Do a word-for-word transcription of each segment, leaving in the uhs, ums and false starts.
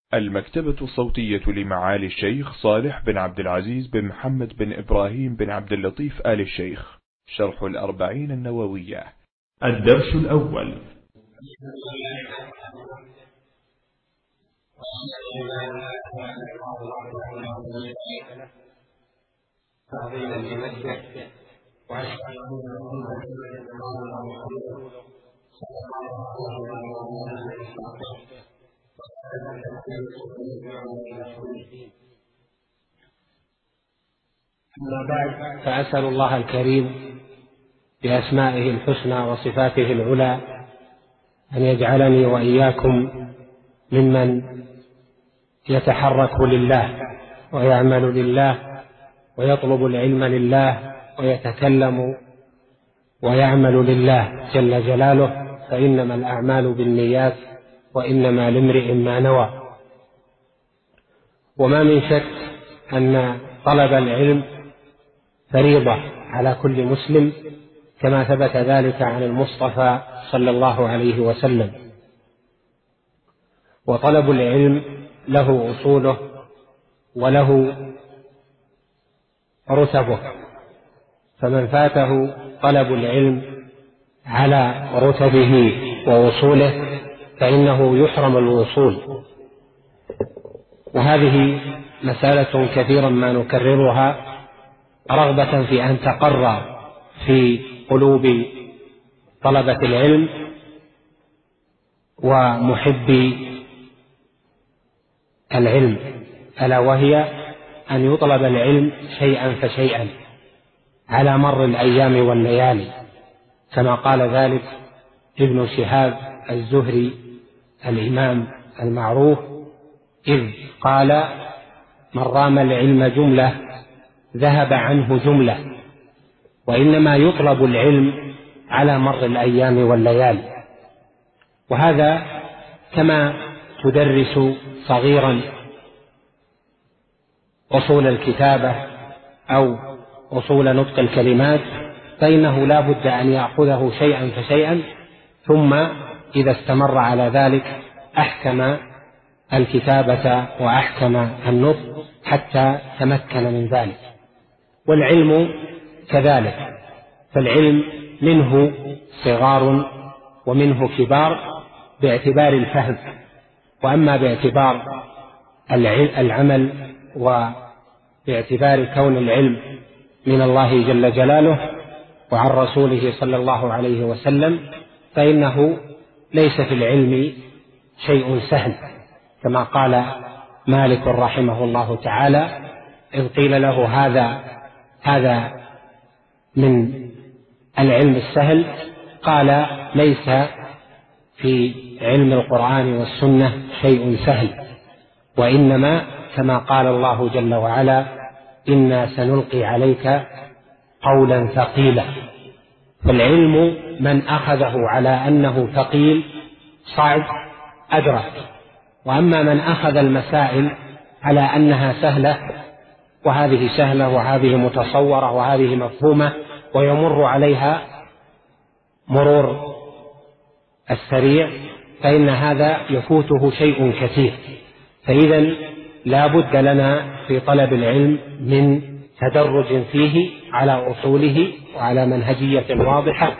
المكتبة الصوتية لمعالي الشيخ صالح بن عبد العزيز بن محمد بن إبراهيم بن عبد اللطيف آل الشيخ. شرح الأربعين النووية. الدرس الأول. أما بعد، فأسأل الله الكريم بأسمائه الحسنى وصفاته العلى أن يجعلني وإياكم ممن يتحرك لله ويعمل لله ويطلب العلم لله ويتكلم ويعمل لله جل جلاله، فإنما الأعمال بالنيات وإنما لامرئ ما نوى. وما من شك أن طلب العلم فريضة على كل مسلم، كما ثبت ذلك عن المصطفى صلى الله عليه وسلم. وطلب العلم له أصوله وله رتبه، فمن فاته طلب العلم على رتبه وأصوله فإنه يحرم الوصول. وهذه مسألة كثيرا ما نكررها رغبة في أن تقر في قلوب طلبة العلم ومحبي العلم، ألا وهي أن يطلب العلم شيئا فشيئا على مر الأيام والليالي، كما قال ذلك ابن شهاب الزهري الإمام المعروف، إذ قال: من رام العلم جملة ذهب عنه جملة. وإنما يطلب العلم على مر الأيام والليالي. وهذا كما تدرس صغيرا أصول الكتابة أو أصول نطق الكلمات، فإنه لا بد أن يأخذه شيئا فشيئا، ثم إذا استمر على ذلك أحكم الكتابة وأحكم النطق حتى تمكن من ذلك. والعلم كذلك، فالعلم منه صغار ومنه كبار باعتبار الفهم، وأما باعتبار العمل وباعتبار كون العلم من الله جل جلاله وعن رسوله صلى الله عليه وسلم، فإنه ليس في العلم شيء سهل، كما قال مالك رحمه الله تعالى إذ قيل له هذا هذا من العلم السهل، قال: ليس في علم القرآن والسنة شيء سهل، وإنما كما قال الله جل وعلا: إنا سنلقي عليك قولا ثقيلا. فالعلم من أخذه على أنه ثقيل صعب أدرك، وأما من أخذ المسائل على أنها سهلة، وهذه سهلة وهذه متصورة وهذه مفهومة ويمر عليها مرور السريع، فإن هذا يفوته شيء كثير. فإذا لا بد لنا في طلب العلم من تدرج فيه على أصوله وعلى منهجية واضحة،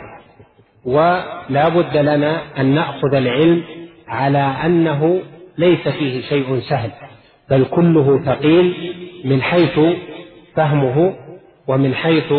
ولا بد لنا أن نأخذ العلم على أنه ليس فيه شيء سهل، بل كله ثقيل من حيث فهمه ومن حيث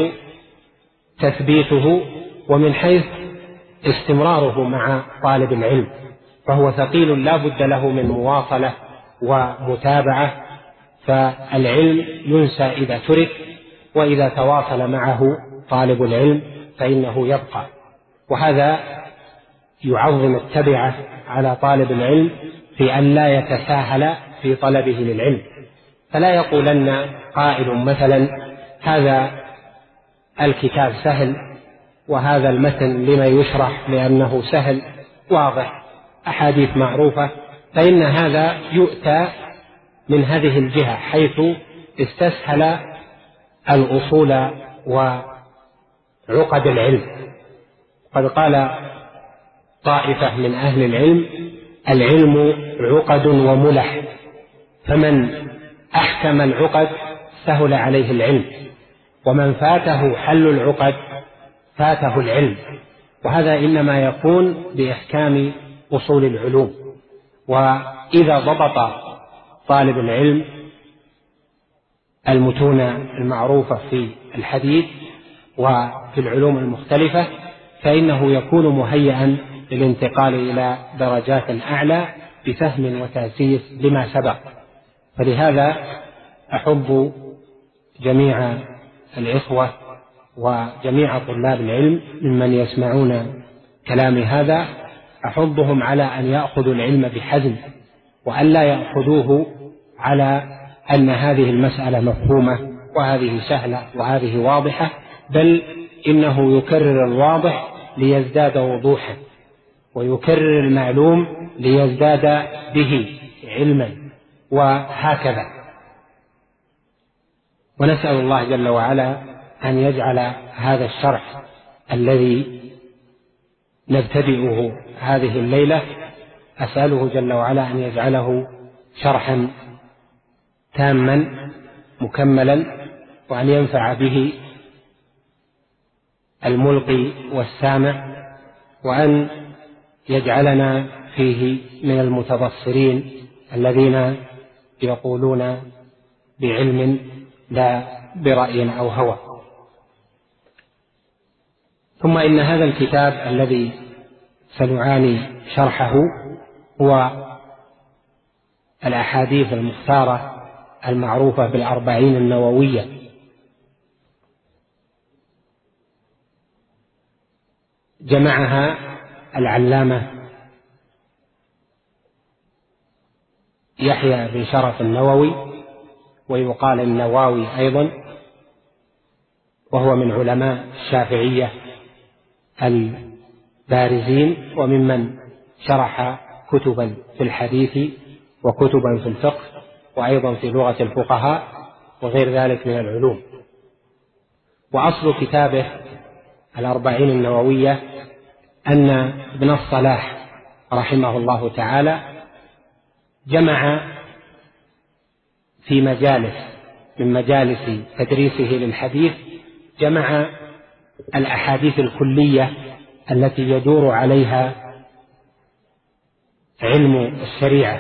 تثبيته ومن حيث استمراره مع طالب العلم، فهو ثقيل لا بد له من مواصلة ومتابعة. فالعلم ينسى إذا ترك، وإذا تواصل معه طالب العلم فإنه يبقى. وهذا يعظم التبعة على طالب العلم في أن لا يتساهل في طلبه للعلم، فلا يقولن قائل مثلا: هذا الكتاب سهل وهذا المتن لما يشرح لأنه سهل واضح أحاديث معروفة، فإن هذا يؤتى من هذه الجهة حيث استسهل الأصول وعقد العلم. قد قال طائفة من أهل العلم: العلم عقد وملح فمن أحكم العقد سهل عليه العلم، ومن فاته حل العقد فاته العلم، وهذا إنما يكون بإحكام أصول العلوم. وإذا ضبط طالب العلم المتون المعروفة في الحديث وفي العلوم المختلفة فإنه يكون مهيئا للانتقال إلى درجات أعلى بفهم وتأسيس لما سبق. فلهذا أحب جميع الإخوة وجميع طلاب العلم ممن يسمعون كلامي هذا أحضهم على أن يأخذوا العلم بحزم، وأن لا يأخذوه على أن هذه المسألة مفهومة وهذه سهلة وهذه واضحة، بل إنه يكرر الواضح ليزداد وضوحا، ويكرر المعلوم ليزداد به علما، وهكذا. ونسأل الله جل وعلا أن يجعل هذا الشرح الذي نبتدئه هذه الليلة، أسأله جل وعلا أن يجعله شرحا تاما مكملا، وأن ينفع به الملقي والسامع، وأن يجعلنا فيه من المتبصرين الذين يقولون بعلم لا برأي أو هوى. ثم إن هذا الكتاب الذي سنعاني شرحه هو الأحاديث المختارة المعروفة بالأربعين النووية، جمعها العلامة يحيى بن شرف النووي، ويقال النواوي أيضا، وهو من علماء الشافعية البارزين، وممن شرح كتبا في الحديث وكتبا في الفقه وأيضا في لغة الفقهاء وغير ذلك من العلوم. وأصل كتابه الأربعين النووية أن ابن الصلاح رحمه الله تعالى جمع في مجالس من مجالس تدريسه للحديث، جمع الأحاديث الكلية التي يدور عليها علم الشريعة،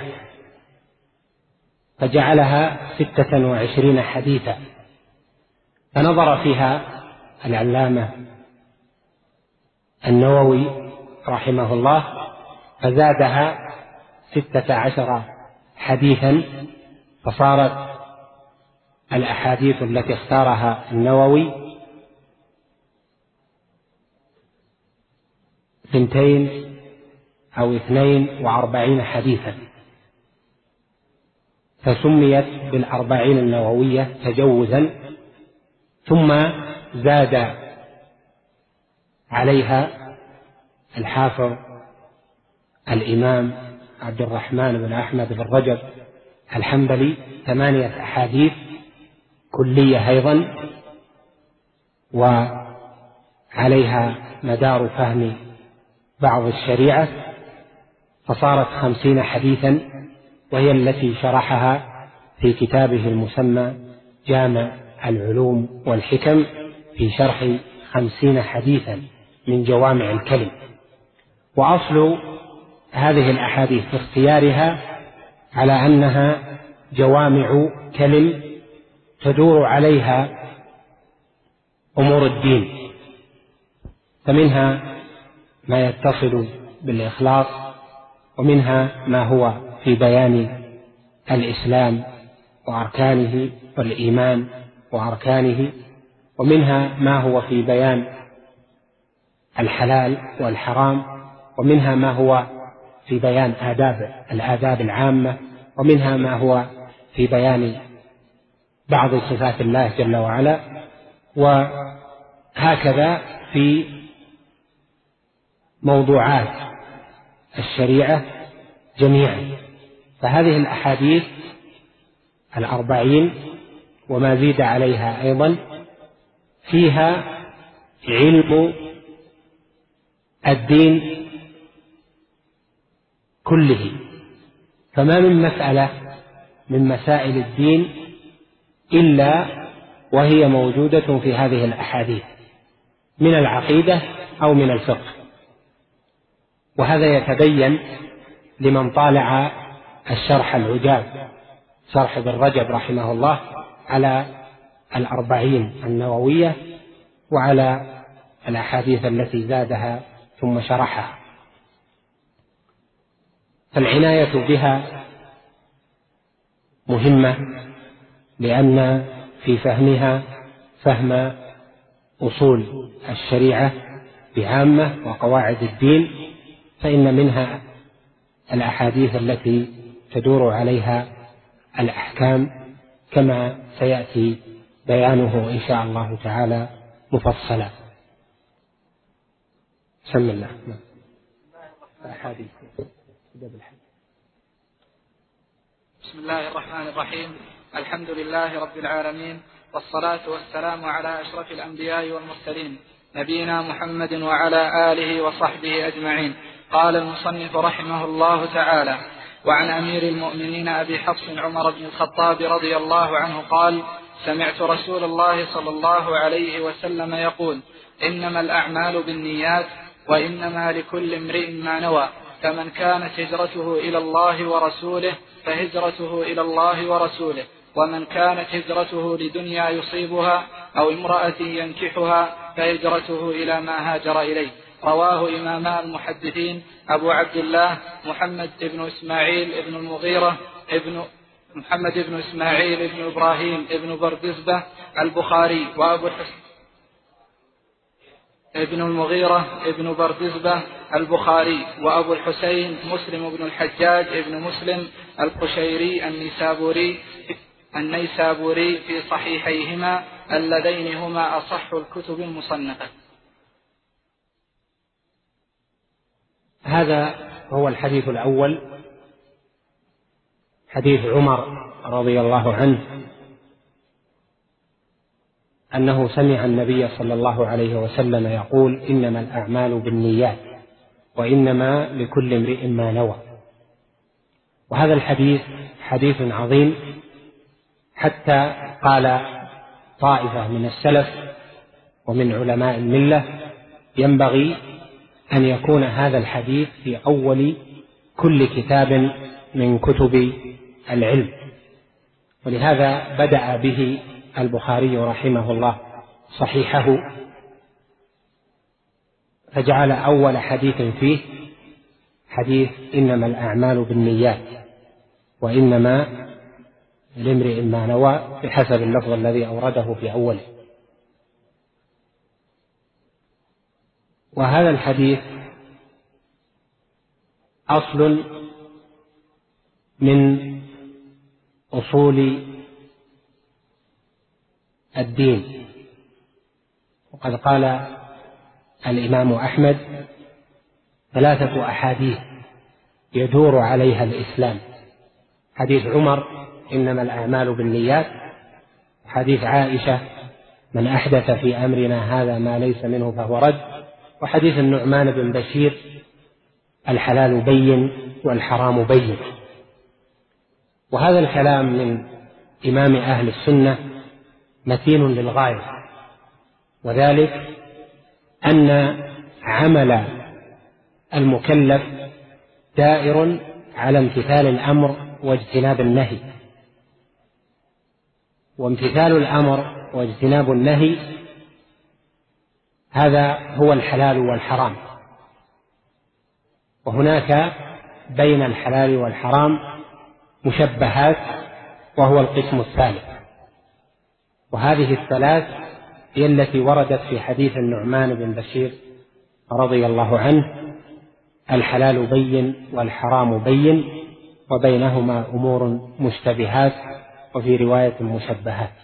فجعلها ستة وعشرين حديثا، فنظر فيها العلامة النووي رحمه الله فزادها ستة عشر حديثا، فصارت الأحاديث التي اختارها النووي ثنتين أو اثنين وأربعين حديثا، فسميت بالأربعين النووية تجوزا. ثم زاد عليها الحافظ الإمام عبد الرحمن بن أحمد بن رجب الحنبلي ثمانية أحاديث كلية أيضا، وعليها مدار فهم بعض الشريعة، فصارت خمسين حديثا، وهي التي شرحها في كتابه المسمى جامع العلوم والحكم في شرح خمسين حديثا من جوامع الكلم. وأصل هذه الأحاديث في اختيارها على أنها جوامع كلم تدور عليها أمور الدين، فمنها ما يتصل بالإخلاص، ومنها ما هو في بيان الإسلام وأركانه والإيمان وأركانه، ومنها ما هو في بيان الحلال والحرام، ومنها ما هو في بيان آداب الآداب العامة، ومنها ما هو في بيان بعض صفات الله جل وعلا، وهكذا في موضوعات الشريعة جميعا. فهذه الأحاديث الأربعين وما زيد عليها أيضا فيها علم الدين كله، فما من مسألة من مسائل الدين إلا وهي موجودة في هذه الأحاديث من العقيدة أو من الفقه. وهذا يتبين لمن طالع الشرح العجاب، شرح ابن رجب رحمه الله على الأربعين النووية وعلى الأحاديث التي زادها ثم شرحها. فالعناية بها مهمة، لأن في فهمها فهم أصول الشريعة بعامة وقواعد الدين، فإن منها الأحاديث التي تدور عليها الأحكام كما سيأتي بيانه إن شاء الله تعالى مفصلا. بسم الله. الأحاديث. بسم الله الرحمن الرحيم. الحمد لله رب العالمين، والصلاة والسلام على أشرف الأنبياء والمرسلين نبينا محمد وعلى آله وصحبه أجمعين. قال المصنف رحمه الله تعالى: وعن أمير المؤمنين أبي حفص عمر بن الخطاب رضي الله عنه قال: سمعت رسول الله صلى الله عليه وسلم يقول: إنما الأعمال بالنيات وإنما لكل امرئ ما نوى، فمن كانت هجرته إلى الله ورسوله فهجرته إلى الله ورسوله، ومن كانت هجرته لدنيا يصيبها أو امرأة ينكحها فهجرته إلى ما هاجر إليه. رواه إماما المحدثين أبو عبد الله محمد بن إسماعيل بن المغيرة ابن محمد بن إسماعيل بن إبراهيم بن بردزبة البخاري، وأبو الحسين ابن المغيرة ابن بردزبة البخاري، وأبو الحسين مسلم بن الحجاج ابن مسلم القشيري النيسابوري النيسابوري في صحيحيهما اللذين هما أصح الكتب المصنفة. هذا هو الحديث الأول، حديث عمر رضي الله عنه أنه سمع النبي صلى الله عليه وسلم يقول: إنما الأعمال بالنيات وإنما لكل امرئ ما نوى. وهذا الحديث حديث عظيم، حتى قال طائفة من السلف ومن علماء الملة: ينبغي أن يكون هذا الحديث في أول كل كتاب من كتب العلم. ولهذا بدأ به البخاري رحمه الله صحيحه، فجعل أول حديث فيه حديث إنما الأعمال بالنيات وإنما لامرئ ما نوى، بحسب اللفظ الذي أورده في أوله. وهذا الحديث أصل من أصول الدين. وقد قال الإمام أحمد: ثلاثة أحاديث يدور عليها الإسلام: حديث عمر إنما الأعمال بالنيات، حديث عائشة من أحدث في أمرنا هذا ما ليس منه فهو رد، وحديث النعمان بن بشير الحلال بين والحرام بين. وهذا الكلام من إمام أهل السنة متين للغاية، وذلك أن عمل المكلف دائر على امتثال الأمر واجتناب النهي، وامتثال الأمر واجتناب النهي هذا هو الحلال والحرام. وهناك بين الحلال والحرام مشبهات، وهو القسم الثالث. وهذه الثلاث هي التي وردت في حديث النعمان بن بشير رضي الله عنه: الحلال بين والحرام بين وبينهما أمور مشتبهات، وفي رواية مشبهات.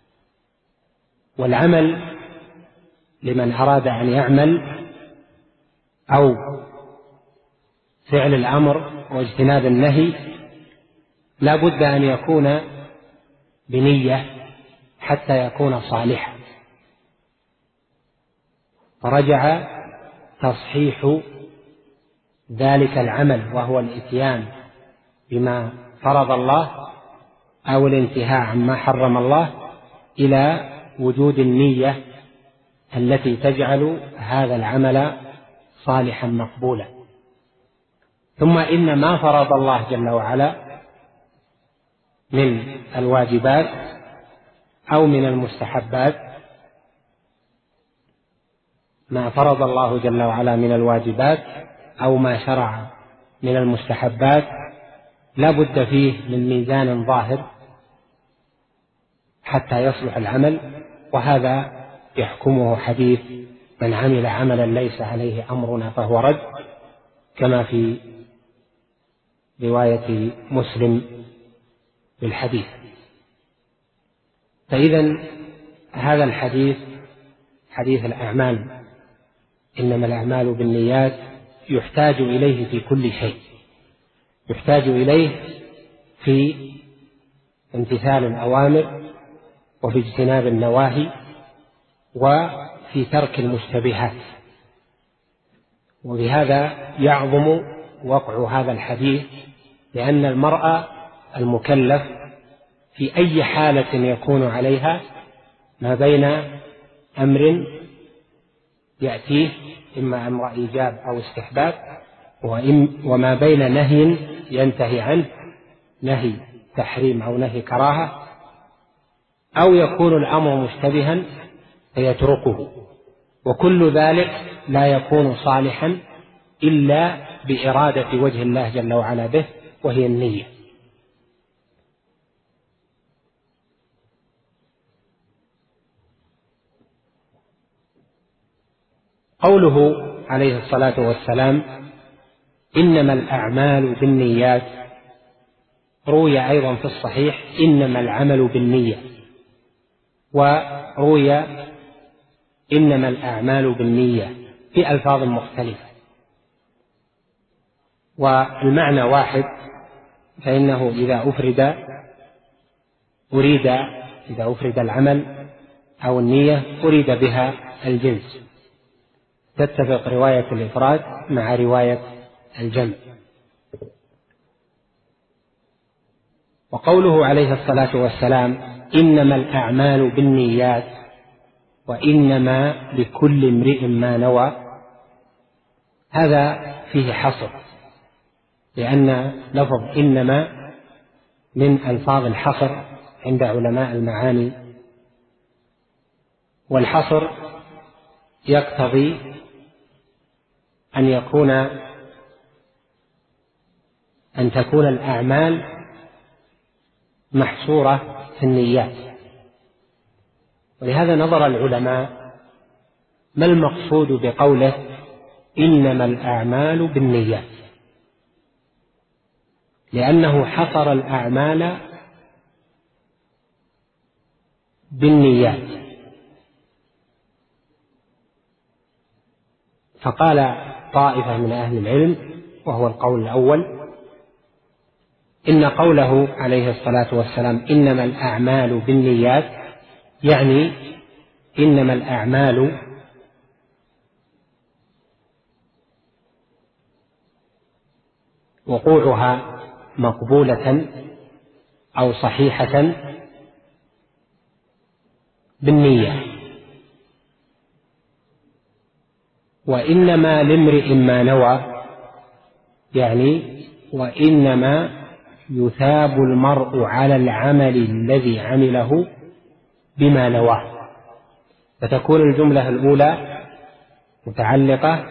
والعمل لمن أراد أن يعمل أو فعل الأمر واجتناب النهي لا بد أن يكون بنية حتى يكون صالحا. فرجع تصحيح ذلك العمل وهو الإتيان بما فرض الله أو الانتهاء عما حرم الله إلى وجود النية التي تجعل هذا العمل صالحا مقبولا. ثم إن ما فرض الله جل وعلا من الواجبات أو من المستحبات، ما فرض الله جل وعلا من الواجبات أو ما شرع من المستحبات لا بد فيه من ميزان ظاهر حتى يصلح العمل، وهذا يحكمه حديث من عمل عملا ليس عليه أمرنا فهو رد، كما في رواية مسلم بالحديث. فإذا هذا الحديث حديث الأعمال إنما الأعمال بالنيات يحتاج إليه في كل شيء، يحتاج إليه في امتثال الأوامر وفي اجتناب النواهي وفي ترك المشتبهات. وبهذا يعظم وقع هذا الحديث، لأن المرء المكلف في أي حالة يكون عليها ما بين أمر يأتيه إما أمر إيجاب أو استحباب، وما بين نهي ينتهي عنه، نهي تحريم أو نهي كراهة، أو يكون الأمر مشتبها فيتركه. وكل ذلك لا يكون صالحا إلا بإرادة وجه الله جل وعلا به، وهي النية. قوله عليه الصلاة والسلام إنما الأعمال بالنيات، روي أيضا في الصحيح إنما العمل بالنية، وروي إنما الأعمال بالنية في ألفاظ مختلفة، والمعنى واحد، فإنه إذا أفرد أريد إذا أفرد العمل أو النية أريد بها الجنس، تتفق رواية الإفراد مع رواية الجمع. وقوله عليه الصلاة والسلام إنما الأعمال بالنيات وإنما لكل امرئ ما نوى، هذا فيه حصر، لأن لفظ إنما من ألفاظ الحصر عند علماء المعاني، والحصر يقتضي أن يكون أن تكون الأعمال محصورة في النيات. ولهذا نظر العلماء ما المقصود بقوله إنما الأعمال بالنيات، لأنه حصر الأعمال بالنيات، فقال طائفة من أهل العلم وهو القول الأول إن قوله عليه الصلاة والسلام إنما الأعمال بالنيات يعني إنما الأعمال وقوعها مقبولة أو صحيحة بالنية، وإنما لامرئ ما نوى يعني وإنما يثاب المرء على العمل الذي عمله بما نواه. فتكون الجملة الأولى متعلقة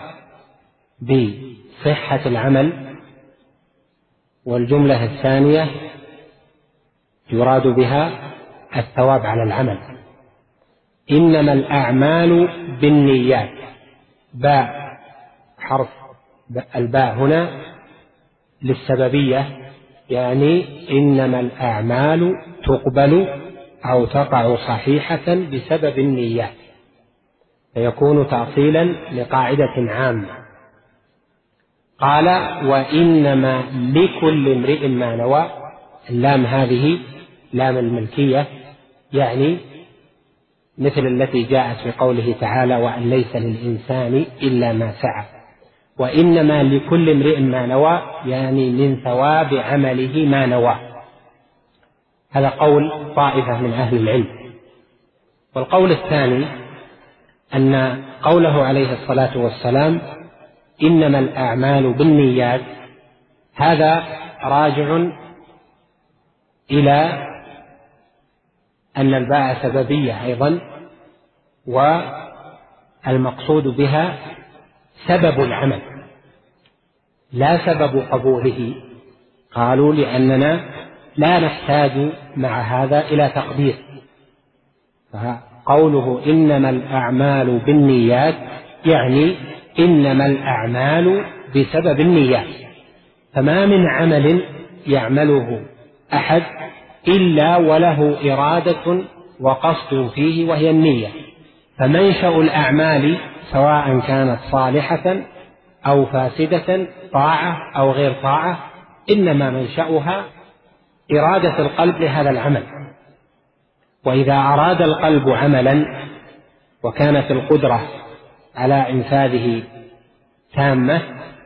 بصحة العمل، والجملة الثانية يراد بها الثواب على العمل. إنما الأعمال بالنيات، باء حرف الباء هنا للسببية، يعني إنما الأعمال تقبل أو تقع صحيحة بسبب النيات، فيكون تأصيلا لقاعدة عامة. قال وإنما لكل امرئ ما نوى، اللام هذه لام الملكية، يعني مثل التي جاءت في قوله تعالى وأن ليس للإنسان إلا ما سعى. وإنما لكل امرئ ما نوى يعني من ثواب عمله ما نوى. هذا قول طائفة من أهل العلم. والقول الثاني أن قوله عليه الصلاة والسلام إنما الأعمال بالنيات هذا راجع إلى أن الباء سببية أيضا، والمقصود بها سبب العمل لا سبب قبوله. قالوا لأننا لا نحتاج مع هذا إلى تقدير، فقوله إنما الأعمال بالنيات يعني إنما الأعمال بسبب النيات، فما من عمل يعمله أحد إلا وله إرادة وقصد فيه وهي النية. فمنشأ الأعمال سواء كانت صالحة أو فاسدة، طاعة أو غير طاعة، إنما منشأها إرادة القلب لهذا العمل. وإذا أراد القلب عملا وكانت القدرة على إنفاذه تامة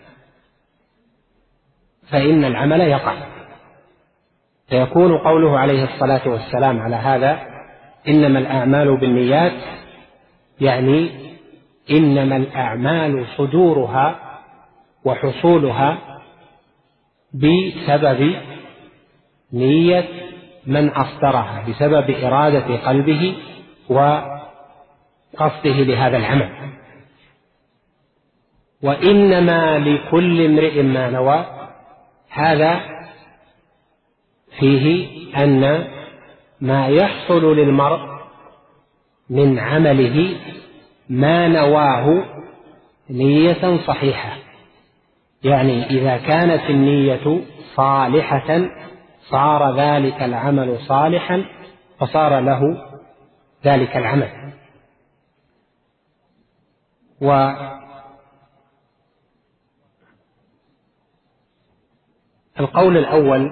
فإن العمل يقع. فيكون قوله عليه الصلاة والسلام على هذا إنما الأعمال بالنيات يعني إنما الأعمال صدورها وحصولها بسبب نية من أصدرها، بسبب إرادة قلبه وقصده لهذا العمل. وإنما لكل امرئ ما نوى، هذا فيه أن ما يحصل للمرء من عمله ما نواه نية صحيحة، يعني إذا كانت النية صالحة صار ذلك العمل صالحا فصار له ذلك العمل. والقول الأول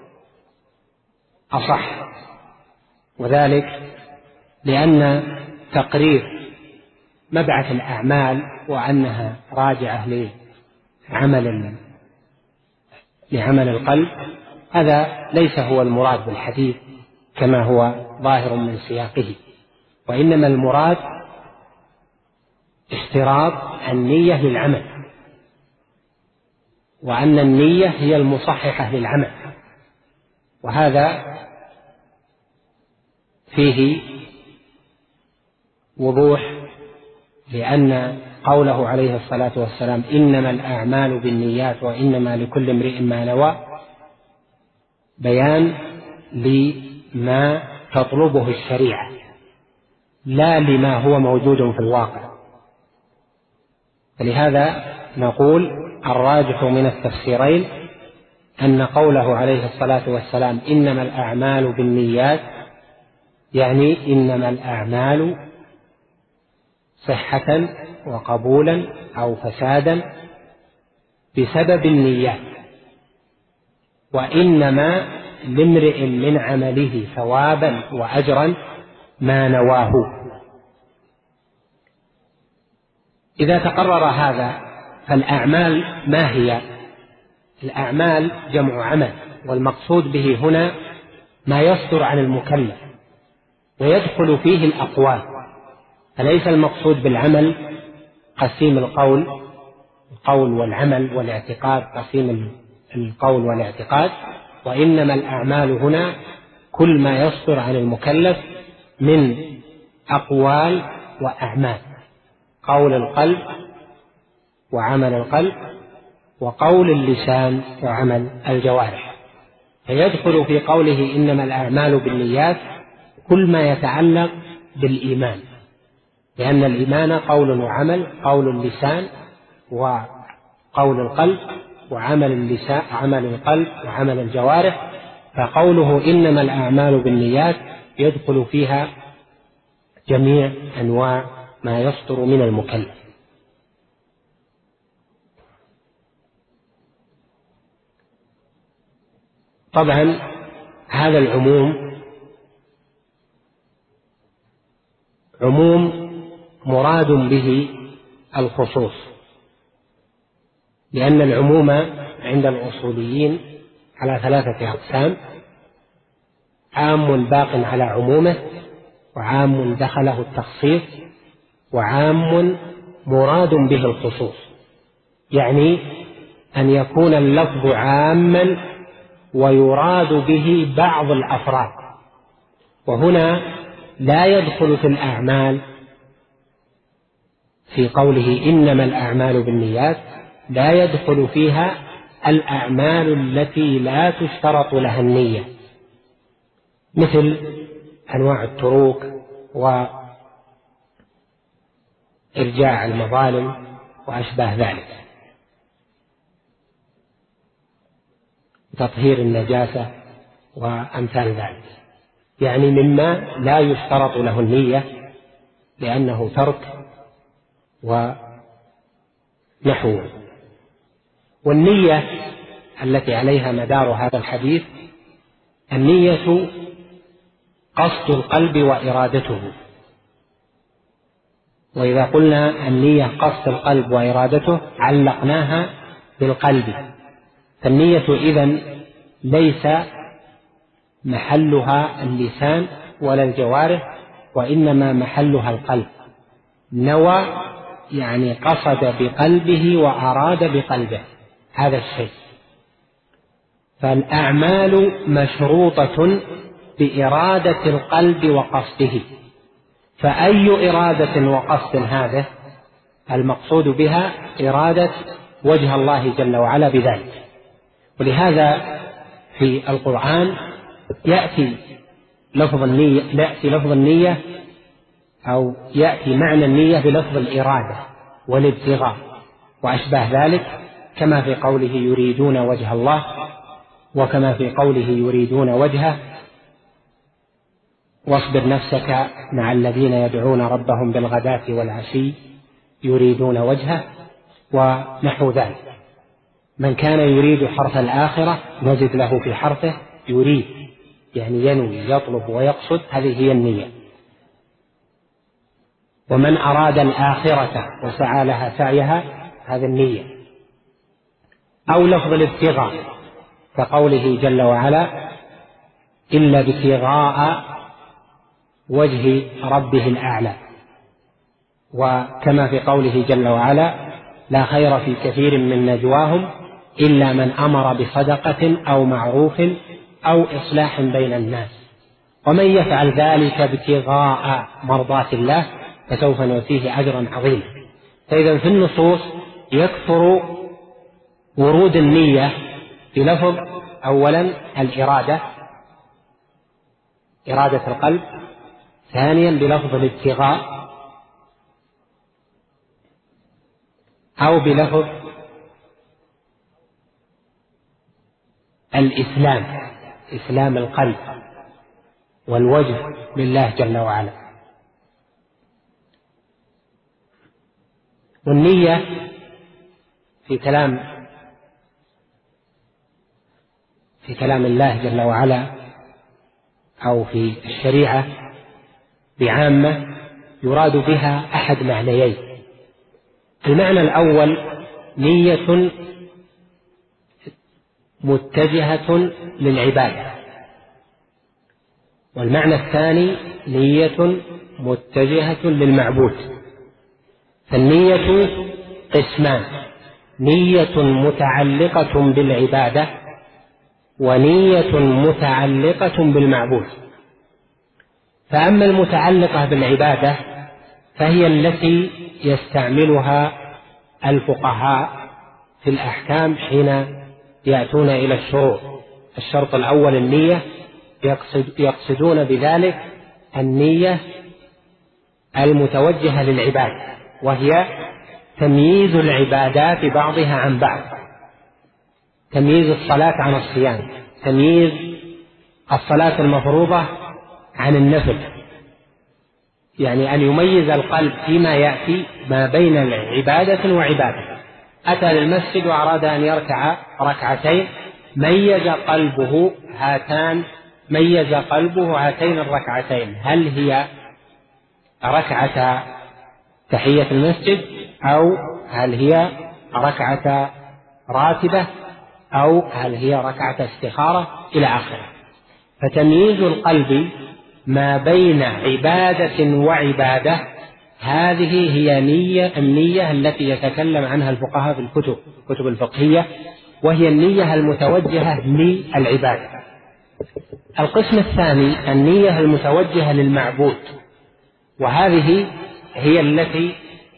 أصح، وذلك لأن تقرير مبعث الأعمال وأنها راجعة لعمل لعمل القلب هذا ليس هو المراد بالحديث كما هو ظاهر من سياقه، وإنما المراد اشتراط النية للعمل، وأن النية هي المصححة للعمل. وهذا فيه وضوح، لأن قوله عليه الصلاة والسلام إنما الأعمال بالنيات وإنما لكل امرئ ما نوى بيان لما تطلبه الشريعة لا لما هو موجود في الواقع. فلهذا نقول الراجح من التفسيرين أن قوله عليه الصلاة والسلام إنما الأعمال بالنيات يعني إنما الأعمال صحة وقبولا أو فسادا بسبب النيات، وإنما لامرئ من عمله ثوابا وأجرا ما نواه. إذا تقرر هذا فالأعمال ما هي؟ الأعمال جمع عمل، والمقصود به هنا ما يصدر عن المكلف ويدخل فيه الأقوال، فليس المقصود بالعمل قسيم القول القول والعمل والاعتقاد، قسيم القول والاعتقاد، وإنما الأعمال هنا كل ما يصدر عن المكلف من أقوال وأعمال، قول القلب وعمل القلب وقول اللسان وعمل الجوارح. فيدخل في قوله إنما الأعمال بالنيات كل ما يتعلق بالإيمان، لأن الإيمان قول وعمل، قول اللسان وقول القلب وعمل اللسان عمل القلب وعمل الجوارح. فقوله إنما الأعمال بالنيات يدخل فيها جميع أنواع ما يصدر من المكلف. طبعا هذا العموم عموم مراد به الخصوص، لأن العموم عند الأصوليين على ثلاثة أقسام: عام باق على عمومه، وعام دخله التخصيص، وعام مراد به الخصوص. يعني أن يكون اللفظ عاما ويراد به بعض الأفراد. وهنا لا يدخل في الأعمال في قوله إنما الأعمال بالنيات، لا يدخل فيها الأعمال التي لا تشترط لها النية، مثل أنواع التروك وإرجاع المظالم وأشباه ذلك، تطهير النجاسة وأمثال ذلك، يعني مما لا يشترط له النية لأنه ترك ونحوه. والنية التي عليها مدار هذا الحديث النية قصد القلب وإرادته. وإذا قلنا النية قصد القلب وإرادته علقناها بالقلب، فالنية إذن ليس محلها اللسان ولا الجوارح، وإنما محلها القلب. نوى يعني قصد بقلبه وأراد بقلبه هذا الشيء. فالأعمال مشروطة بإرادة القلب وقصده، فأي إرادة وقصد هذا المقصود بها إرادة وجه الله جل وعلا بذلك. ولهذا في القرآن يأتي لفظ النية, يأتي لفظ النية أو يأتي معنى النية بلفظ الإرادة والابتغاء وأشباه ذلك، كما في قوله يريدون وجه الله، وكما في قوله يريدون وجهه واصبر نفسك مع الذين يدعون ربهم بالغداة والعشي يريدون وجهه ونحو ذلك. من كان يريد حرث الآخرة نزد له في حرثه يريد، يعني ينوي يطلب ويقصد، هذه هي النية. ومن أراد الآخرة وسعى لها سعيها هذا النية. أو لفظ الابتغاء كقوله جل وعلا إلا ابتغاء وجه ربه الأعلى، وكما في قوله جل وعلا لا خير في كثير من نجواهم إلا من أمر بصدقة أو معروف أو إصلاح بين الناس، ومن يفعل ذلك ابتغاء مرضات الله فسوف نؤتيه أجرا عظيما. فإذا في النصوص يكثر ورود النية بلفظ أولا الإرادة، إرادة القلب، ثانيا بلفظ الابتغاء أو بلفظ الإسلام، إسلام القلب والوجه لله جل وعلا. والنية في كلام في كلام الله جل وعلا أو في الشريعة بعامة يراد بها أحد معنيين. المعنى الأول نية متجهة للعبادة، والمعنى الثاني نية متجهة للمعبود. فالنية قسمان: نية متعلقة بالعبادة ونية متعلقة بالمعبود. فأما المتعلقة بالعبادة فهي التي يستعملها الفقهاء في الأحكام حين يأتون إلى الشروط. الشرط الأول النية، يقصد يقصدون بذلك النية المتوجهة للعبادة، وهي تمييز العبادات بعضها عن بعض، تمييز الصلاة عن الصيام، تمييز الصلاة المفروضة عن النفل، يعني أن يميز القلب فيما يأتي ما بين عبادة وعبادة. أتى للمسجد وأراد أن يركع ركعتين، ميز قلبه هاتان ميز قلبه هاتين الركعتين، هل هي ركعة تحية المسجد أو هل هي ركعة راتبة أو هل هي ركعة استخارة إلى آخره. فتمييز القلب ما بين عبادة وعبادة هذه هي نية النية التي يتكلم عنها الفقهاء في الكتب الكتب الفقهية، وهي النية المتوجهة للعبادة. القسم الثاني النية المتوجهة للمعبود، وهذه هي التي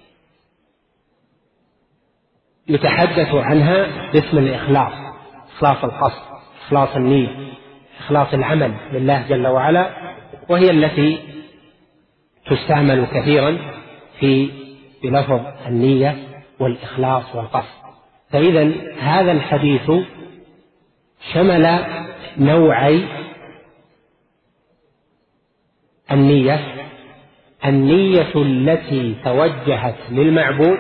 يتحدث عنها باسم الإخلاص، إخلاص القصد، إخلاص النية، إخلاص العمل لله جل وعلا، وهي التي تستعمل كثيرا في بلفظ النية والإخلاص والقصد. فإذا هذا الحديث شمل نوعي النية: النية التي توجهت للمعبود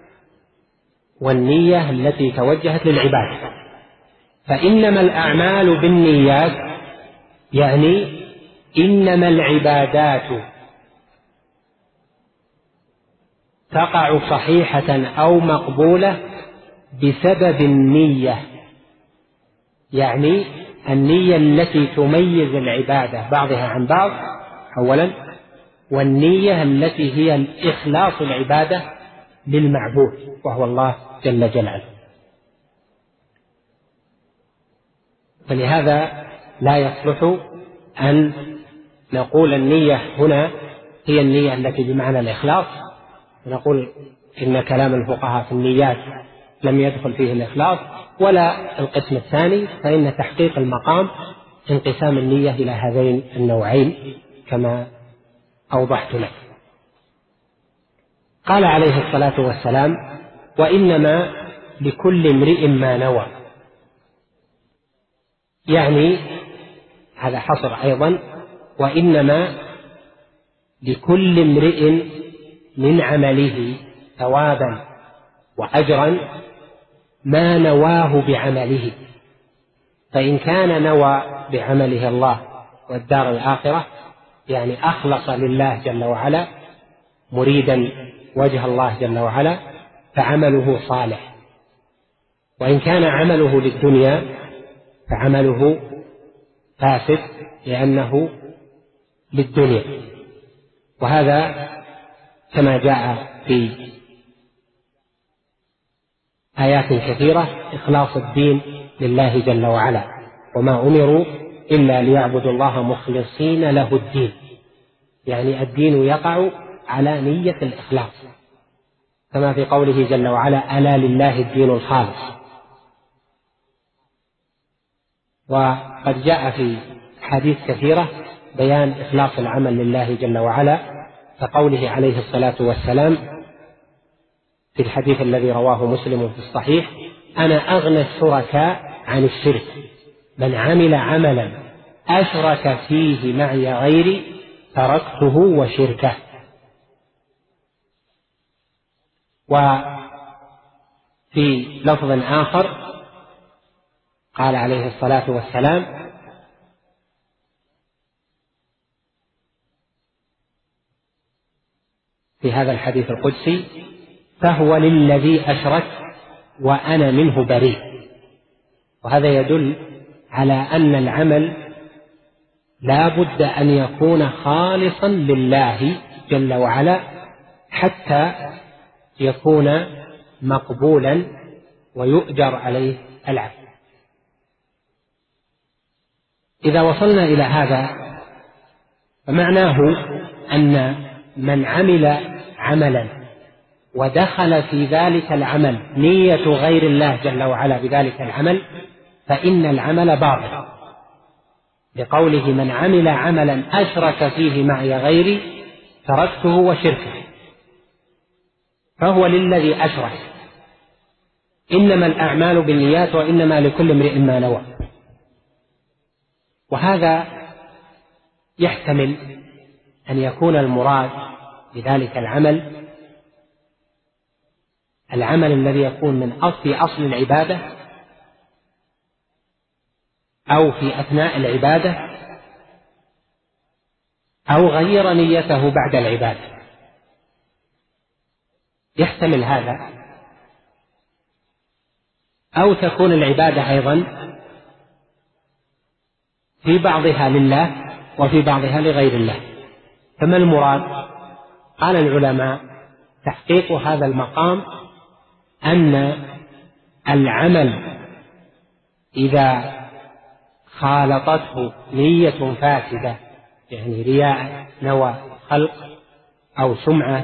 والنية التي توجهت للعبادة. فإنما الأعمال بالنيات يعني إنما العبادات تقع صحيحة أو مقبولة بسبب النية، يعني النية التي تميز العبادة بعضها عن بعض أولا، والنية التي هي الإخلاص العبادة للمعبود وهو الله جل جلاله. فلهذا لا يصلح أن نقول النية هنا هي النية التي بمعنى الإخلاص، ونقول إن كلام الفقهاء في النيات لم يدخل فيه الإخلاص، ولا القسم الثاني، فإن تحقيق المقام انقسام النية إلى هذين النوعين كما أوضحت لك. قال عليه الصلاة والسلام: وإنما لكل امرئ ما نوى، يعني هذا حصر أيضا، وإنما لكل امرئ من عمله ثوابا وأجرا ما نواه بعمله، فإن كان نوى بعمله الله والدار الآخرة يعني أخلص لله جل وعلا مريدا وجه الله جل وعلا فعمله صالح، وإن كان عمله للدنيا فعمله فاسد لأنه للدنيا. وهذا كما جاء في آيات كثيرة إخلاص الدين لله جل وعلا: وما أمروا إلا ليعبدوا الله مخلصين له الدين، يعني الدين يقع على نية الإخلاص، كما في قوله جل وعلا: ألا لله الدين الخالص. وقد جاء في حديث كثيرة بيان إخلاص العمل لله جل وعلا، كقوله عليه الصلاة والسلام في الحديث الذي رواه مسلم في الصحيح: أنا أغنى الشركاء عن الشرك، من عمل عملا أشرك فيه معي غيري تركته وشركه. وفي لفظ آخر قال عليه الصلاة والسلام: في هذا الحديث القدسي: فهو للذي أشرك وأنا منه بريء. وهذا يدل على أن العمل لا بد أن يكون خالصا لله جل وعلا حتى يكون مقبولا ويؤجر عليه العبد. إذا وصلنا إلى هذا فمعناه أن من عمل عملا ودخل في ذلك العمل نية غير الله جل وعلا بذلك العمل فإن العمل باطل، لقوله: من عمل عملا أشرك فيه معي غيري تركته وشركه. فهو للذي أشرك. إنما الأعمال بالنيات وإنما لكل امرئ ما نوى. وهذا يحتمل أن يكون المراد بذلك العمل العمل الذي يكون من أصل أصل العبادة أو في أثناء العبادة أو غير نيته بعد العبادة، يحتمل هذا. أو تكون العبادة أيضا في بعضها لله وفي بعضها لغير الله. فما المراد؟ قال العلماء: تحقيق هذا المقام أن العمل إذا خالطته نية فاسدة، يعني رياء، نوى خلق أو سمعة،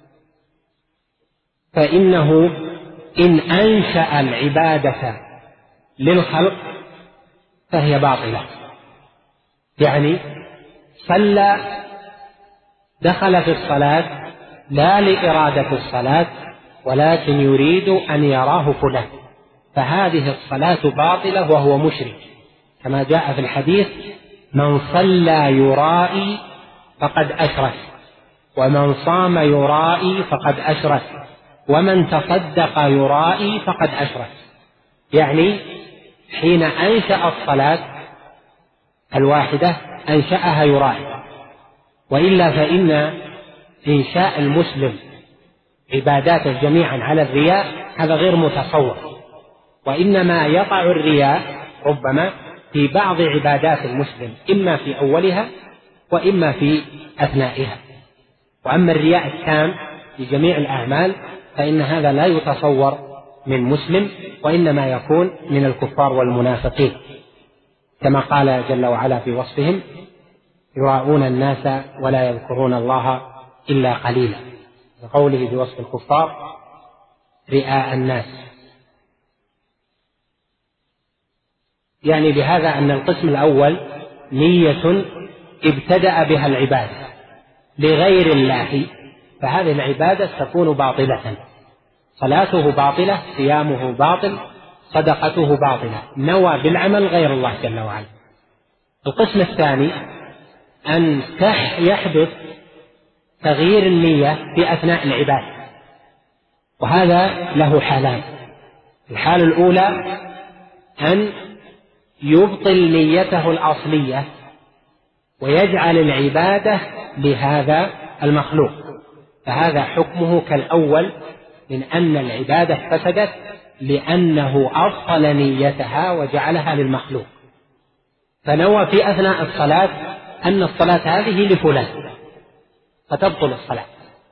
فإنه إن أنشأ العبادة للخلق فهي باطلة. يعني صلى، دخل في الصلاة لا لإرادة الصلاة ولكن يريد أن يراه فلان، فهذه الصلاة باطلة وهو مشرك، كما جاء في الحديث: من صلى يرائي فقد أشرك، ومن صام يرائي فقد أشرك، ومن تصدق يرائي فقد أشرك. يعني حين أنشأ الصلاة الواحدة أنشأها يرائي، وإلا فإن إنشاء المسلم عباداته جميعا على الرياء هذا غير متصور، وإنما يقع الرياء ربما في بعض عبادات المسلم، إما في أولها وإما في أثنائها. وأما الرياء التام في جميع الأعمال فإن هذا لا يتصور من مسلم، وإنما يكون من الكفار والمنافقين، كما قال جل وعلا في وصفهم: يراءون الناس ولا يذكرون الله إلا قليلا، وقوله في وصف الكفار: رئاء الناس. يعني بهذا أن القسم الأول نية ابتدأ بها العبادة لغير الله، فهذه العبادة تكون باطلة، صلاته باطلة، صيامه باطل، صدقته باطلة، نوى بالعمل غير الله جل وعلا. القسم الثاني أن يحدث تغيير النية في أثناء العبادة، وهذا له حالان: الحالة الأولى أن يبطل نيته الأصلية ويجعل العبادة لهذا المخلوق، فهذا حكمه كالأول من أن العبادة فسدت لأنه أبطل نيتها وجعلها للمخلوق، فنوى في أثناء الصلاة أن الصلاة هذه لفلان فتبطل الصلاة.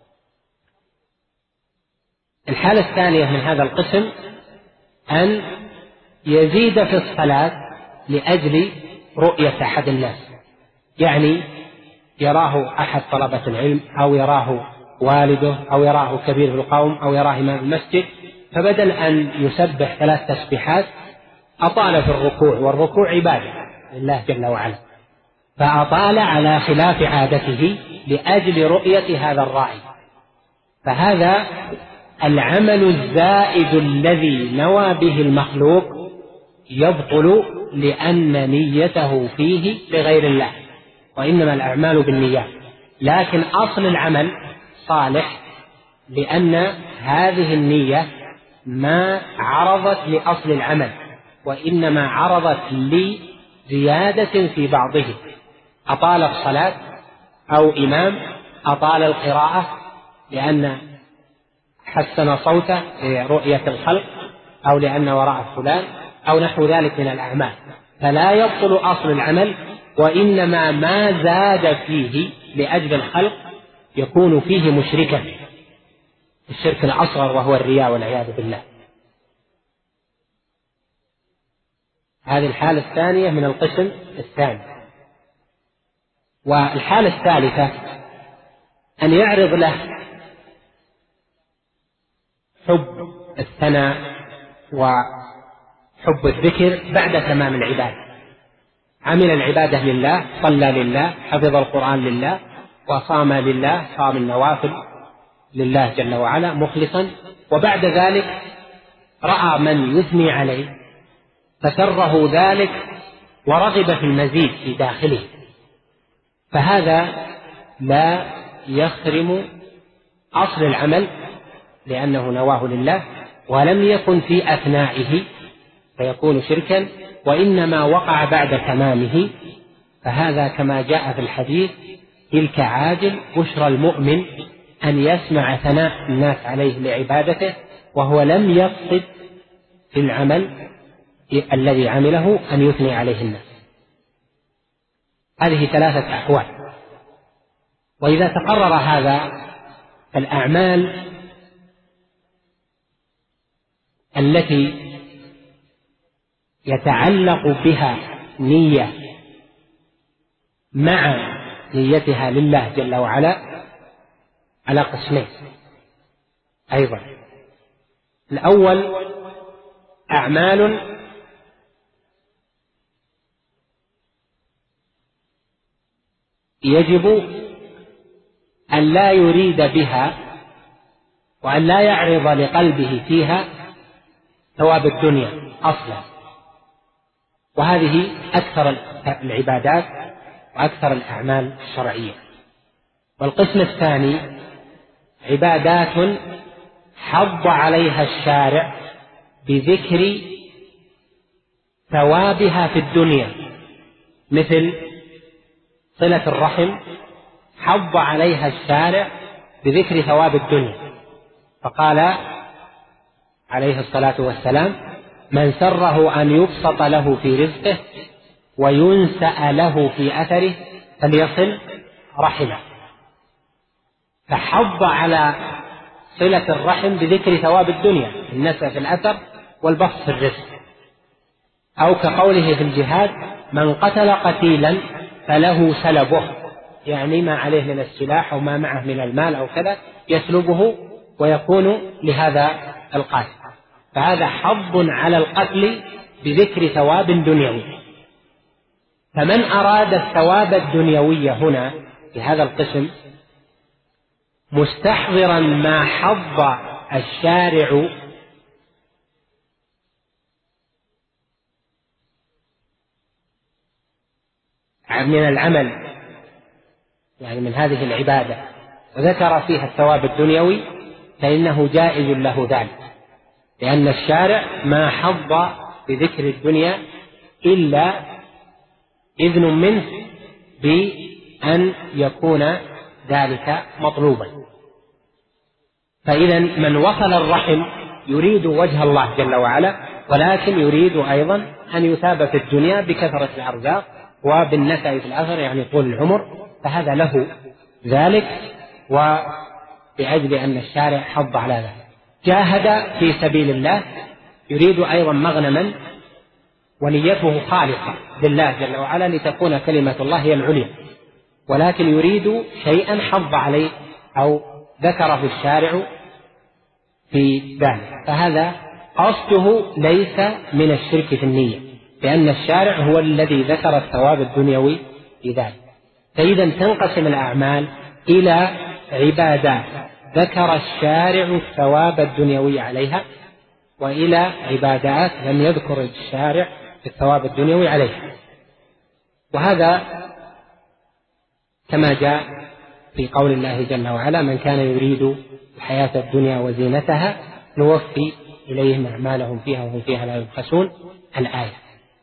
الحالة الثانية من هذا القسم أن يزيد في الصلاة لأجل رؤية أحد الناس، يعني يراه أحد طلبة العلم أو يراه والده أو يراه كبير في القوم أو يراه إمام المسجد، فبدل أن يسبح ثلاث تسبيحات أطال في الركوع، والركوع عبادة لله جل وعلا، فأطال على خلاف عادته لأجل رؤية هذا الراعي، فهذا العمل الزائد الذي نوى به المخلوق يبطل لأن نيته فيه لغير الله، وإنما الأعمال بالنيات، لكن أصل العمل صالح لأن هذه النية ما عرضت لأصل العمل، وإنما عرضت لزيادة في بعضه، أطال الصلاة أو إمام أطال القراءة لأن حسن صوته رؤية الخلق أو لأن وراء فلان أو نحو ذلك من الأعمال، فلا يبطل أصل العمل، وإنما ما زاد فيه لأجل الخلق يكون فيه مشركا، الشرك الأصغر وهو الرياء والعياذ بالله. هذه الحالة الثانية من القسم الثاني. والحالة الثالثة أن يعرض له حب الثناء وحب الذكر بعد تمام العبادة، عمل العبادة لله، صلى لله، حفظ القرآن لله، وصام لله، صام النوافل لله جل وعلا مخلصا، وبعد ذلك رأى من يثني عليه فسره ذلك ورغب في المزيد في داخله، فهذا لا يخرم أصل العمل لأنه نواه لله ولم يكن في أثنائه فيكون شركا، وإنما وقع بعد تمامه، فهذا كما جاء في الحديث: تلك عاجل بشرى المؤمن أن يسمع ثناء الناس عليه لعبادته وهو لم يقصد في العمل الذي عمله أن يثني عليه الناس. هذه ثلاثة أحوال. وإذا تقرر هذا فالأعمال التي يتعلق بها نية مع نيتها لله جل وعلا على قسمين أيضا. الأول أعمال يجب أن لا يريد بها وأن لا يعرض لقلبه فيها ثواب الدنيا أصلا، وهذه أكثر العبادات وأكثر الأعمال الشرعية. والقسم الثاني عبادات حض عليها الشارع بذكر ثوابها في الدنيا، مثل صلة الرحم حض عليها الشارع بذكر ثواب الدنيا، فقال عليه الصلاة والسلام: من سره أن يبسط له في رزقه وينسأ له في أثره فليصل رحمه، فحض على صلة الرحم بذكر ثواب الدنيا، النسأ في الأثر والبسط في الرزق. أو كقوله في الجهاد: من قتل قتيلا فله سلبه، يعني ما عليه من السلاح أو ما معه من المال أو كذا يسلبه ويكون لهذا القاتل، فهذا حض على القتل بذكر ثواب دنيوي. فمن أراد الثواب الدنيوي هنا في هذا القسم مستحضرا ما حض الشارع من العمل، يعني من هذه العبادة، وذكر فيها الثواب الدنيوي، فإنه جائز له ذلك، لأن الشارع ما حض بذكر الدنيا إلا إذن منه بأن يكون ذلك مطلوبا. فإذا من وصل الرحم يريد وجه الله جل وعلا، ولكن يريد أيضا أن يثاب في الدنيا بكثرة الأرزاق وبالنسأ في الأثر، يعني طول العمر، فهذا له ذلك، وبأجل أن الشارع حض على ذلك. جاهد في سبيل الله يريد أيضا مغنما ونيته خالصة لله جل وعلا لتكون كلمة الله هي العليا، ولكن يريد شيئا حض عليه أو ذكره الشارع في ذلك، فهذا قصده ليس من الشرك في النية، لأن الشارع هو الذي ذكر الثواب الدنيوي في ذلك. فإذا تنقسم الأعمال إلى عبادات ذكر الشارع الثواب الدنيوي عليها، وإلى عبادات لم يذكر الشارع الثواب الدنيوي عليها. وهذا كما جاء في قول الله جل وعلا: من كان يريد الحياة الدنيا وزينتها نوفي إليهم أعمالهم فيها وهم فيها لا يبخسون، الآية.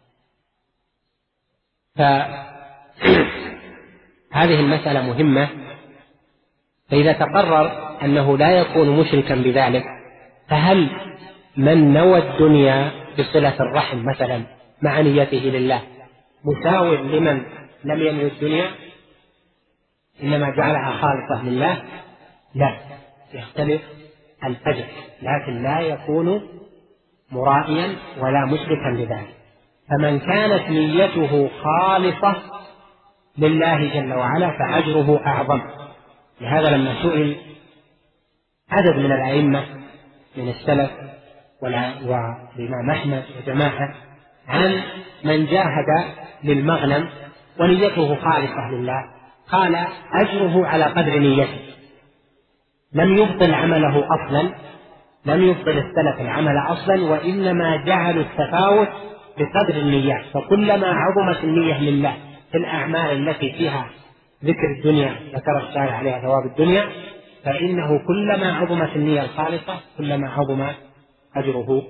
فهذه المسألة مهمة. فإذا تقرر أنه لا يكون مشركا بذلك، فهل من نوى الدنيا بصلة الرحم مثلا مع نيته لله مساو لمن لم ينوي الدنيا إنما جعلها خالصة لله؟ لا، يختلف الأجر، لكن لا يكون مرائيا ولا مشركا بذلك. فمن كانت نيته خالصة لله جل وعلا فأجره أعظم. لهذا لما سئل عدد من الأئمة من السلف والإمام أحمد وجماعة عن من جاهد للمغنم ونيته خالصة لله، قال أجره على قدر نيته، لم يبطل عمله أصلا، لم يبطل السلف العمل أصلا، وإنما جعلوا التفاوت بقدر النيات. فكلما عظمت النية لله في الأعمال التي فيها ذكر الدنيا ذكر الشارع عليها ثواب الدنيا، فإنه كلما عظمت النية الخالصة كلما عظم أجره،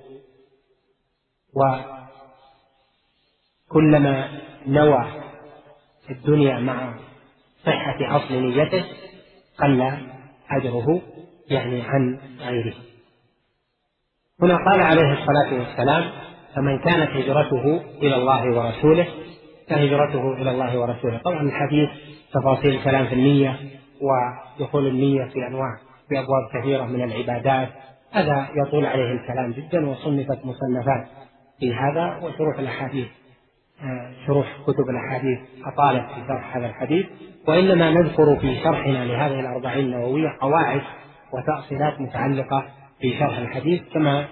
وكلما نوى الدنيا مع صحة أصل نيته قل أجره، يعني عن غيره. هنا قال عليه الصلاة والسلام: فمن كانت هجرته إلى الله ورسوله فهجرته إلى الله ورسوله. طبعا الحديث تفاصيل الكلام في النية ودخول النية في أنواع في أبواب كثيرة من العبادات، هذا يطول عليه الكلام جدا، وصنفت مصنفات في هذا وشروح الأحاديث، شروح كتب الأحاديث أطالت في شرح هذا الحديث، وإنما نذكر في شرحنا لهذه الأربعين النووية قواعد وتأصيلات متعلقة في شرح الحديث كما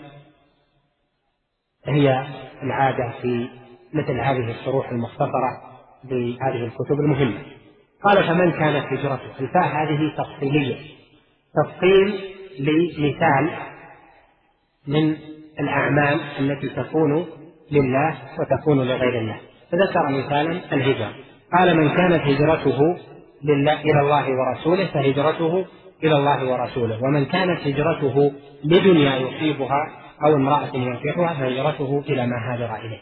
هي العادة في مثل هذه الشروح المختصرة بهذه الكتب المهمة. قال فمن كانت هجرته، الفاء هذه تفصيلية، تفصيل لمثال من الأعمال التي تكون لله وتكون لغير الله، فذكر مثالا الهجرة. قال من كانت هجرته لله إلى الله ورسوله فهجرته إلى الله ورسوله، ومن كانت هجرته لدنيا يصيبها أو امرأة ينكحها فهجرته إلى ما هاجر إليه.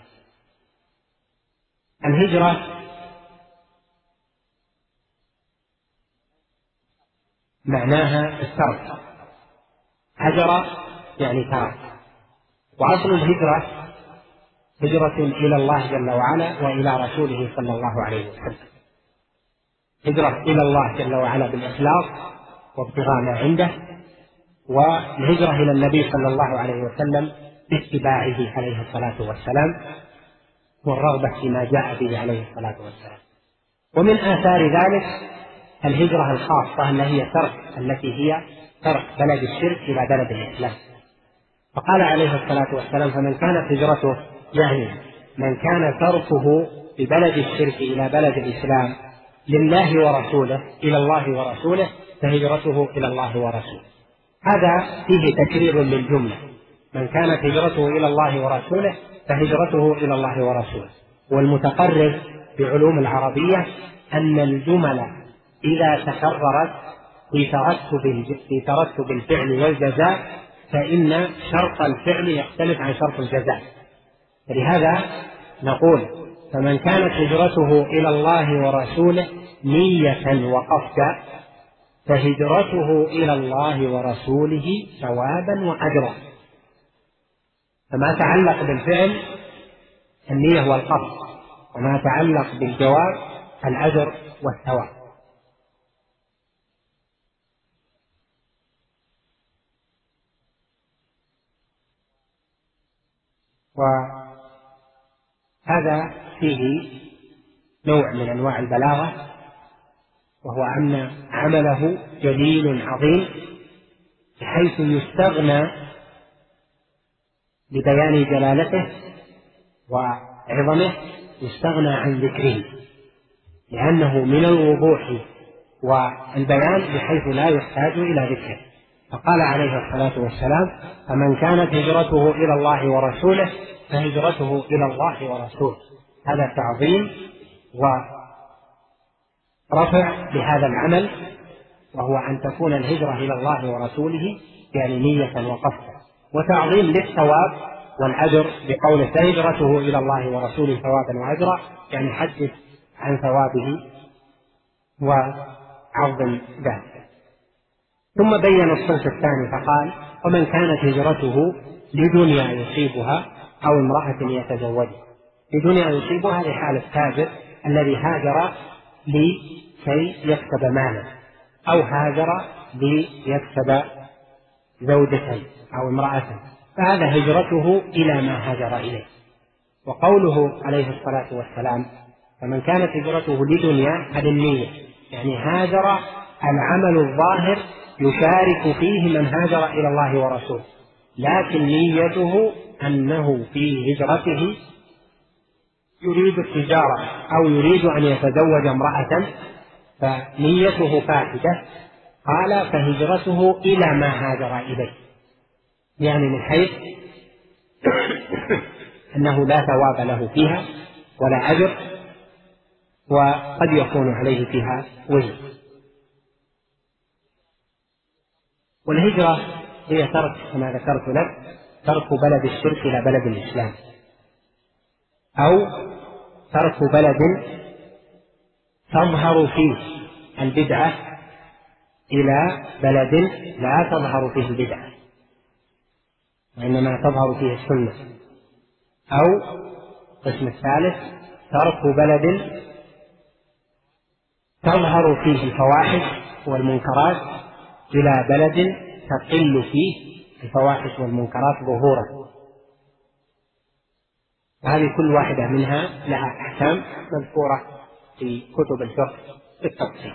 الهجرة معناها الترك، هجر يعني ترك، وأصل الهجرة هجرة إلى الله جل وعلا وإلى رسوله صلى الله عليه وسلم، هجرة إلى الله جل وعلا بالإخلاص وابتغاء ما عنده، والهجرة إلى النبي صلى الله عليه وسلم باتباعه عليه الصلاة والسلام والرغبة فيما جاء به عليه الصلاة والسلام. ومن آثار ذلك الهجرة الخاصة التي هي ترك التي هي ترك بلد الشرك إلى بلد الإسلام. فقال عليه الصلاة والسلام فمن كانت هجرته، يعني من كان تركه ببلد الشرك إلى بلد الإسلام لله ورسوله إلى الله ورسوله فهجرته إلى الله ورسوله. هذا فيه تكرير للجملة، من كانت هجرته إلى الله ورسوله فهجرته إلى الله ورسوله. والمتقرر بعلوم العربية أن الجمل إذا تكررت في ترتب في ترتب الفعل والجزاء فإن شرط الفعل يختلف عن شرط الجزاء، لهذا نقول فمن كانت هجرته إلى الله ورسوله نية وقصدا فهجرته إلى الله ورسوله ثوابا وأجرا. فما تعلق بالفعل النية والقصد، وما تعلق بالجواب الأجر والثواب. وهذا فيه نوع من أنواع البلاغة، وهو أن عمله جليل عظيم بحيث يستغنى ببيان جلالته وعظمه يستغنى عن ذكره، لأنه من الوضوح والبيان بحيث لا يحتاج إلى ذكره. فقال عليه الصلاة والسلام فمن كانت هجرته إلى الله ورسوله فهجرته إلى الله ورسوله. هذا تعظيم ورفع لهذا العمل، وهو أن تكون الهجرة إلى الله ورسوله يعني نية وقصدا، وتعظيم للثواب والأجر بقوله فهجرته إلى الله ورسوله ثوابا وأجرا، يعني حدث عن ثوابه وعظم ذلك. ثم بين الصنف الثاني فقال ومن كانت هجرته لدنيا يصيبها أو امرأة يتزوجها. لدنيا يصيبها لحال التاجر الذي هاجر لكي يكسب مالا، أو هاجر ليكسب زوجة أو امرأة، فهذا هجرته إلى ما هاجر إليه. وقوله عليه الصلاة والسلام فمن كانت هجرته لدنيا هذه النية، يعني هاجر العمل الظاهر يشارك فيه من هاجر إلى الله ورسوله، لكن نيته أنه في هجرته يريد التجارة أو يريد أن يتزوج امرأة فنيته فاسدة. قال فهجرته إلى ما هاجر إليه، يعني من حيث أنه لا ثواب له فيها ولا أجر، وقد يكون عليه فيها وزر. والهجرة هي ترك كما ذكرت لك ترك بلد الشرك إلى بلد الإسلام، أو ترك بلد تظهر فيه البدعة إلى بلد لا تظهر فيه البدعة وإنما تظهر فيه السنة. أو القسم الثالث ترك بلد تظهر فيه الفواحش والمنكرات إلى بلد تقل فيه الفواحش والمنكرات ظهورا. وهذه كل واحدة منها لها أحكام مذكورة في كتب الفقه بالتفصيل.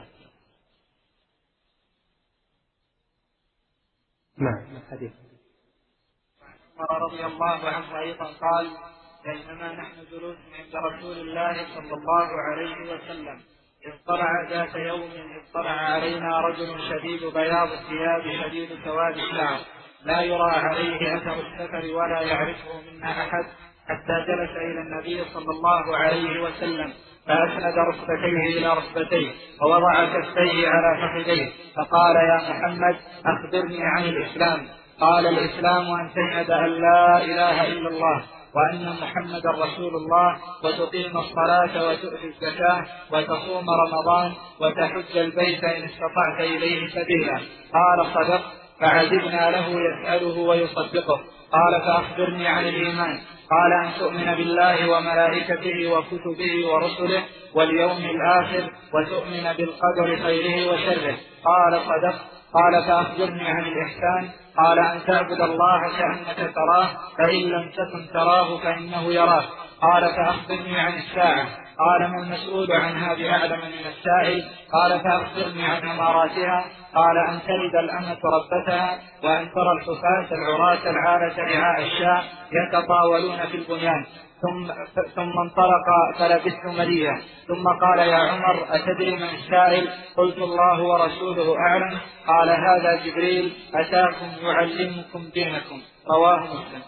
نعم. الحديث عمر رضي الله عنه أيضا قال: بينما نحن جلوس عند رسول الله صلى الله عليه وسلم اطلع ذات يوم اطلع علينا رجل شديد بياض الثياب شديد سواد الشعر لا يرى عليه أثر السفر ولا يعرفه منا أحد، حتى جلس إلى النبي صلى الله عليه وسلم فأسند ركبتيه إلى ركبتيه ووضع كفيه على فخذيه فقال: يا محمد أخبرني عن الإسلام. قال: الإسلام أن تشهد أن لا إله إلا الله وأن محمد رسول الله وتقيم الصلاة وتؤتي الزكاة وتصوم رمضان وتحج البيت إن استطعت إليه سبيلا. قال: صدق. فعجبنا له يسأله ويصدقه. قال: فأخبرني عن الإيمان. قال: أن تؤمن بالله وملائكته وكتبه ورسله واليوم الآخر وتؤمن بالقدر خيره وشره. قال: صدق. قال: فأخبرني عن الإحسان. قال: أن تعبد الله كأنك تراه فإن لم تكن تراه فإنه يراك. قال: فأخبرني عن الساعة. قال: ما المسؤول عنها بأعلم من السائل. قال: فأخبرني عن أماراتها. قال: أن تلد الأمة ربتها وأن ترى الحفاة العراة العالة رعاء الشاء يتطاولون في البنيان. ثم, ثم انطلق فلبثت مليا. ثم قال: يا عمر أتدري من السائل؟ قلت: الله ورسوله أعلم. قال: هذا جبريل أتاكم يعلمكم دينكم. رواه مسلم.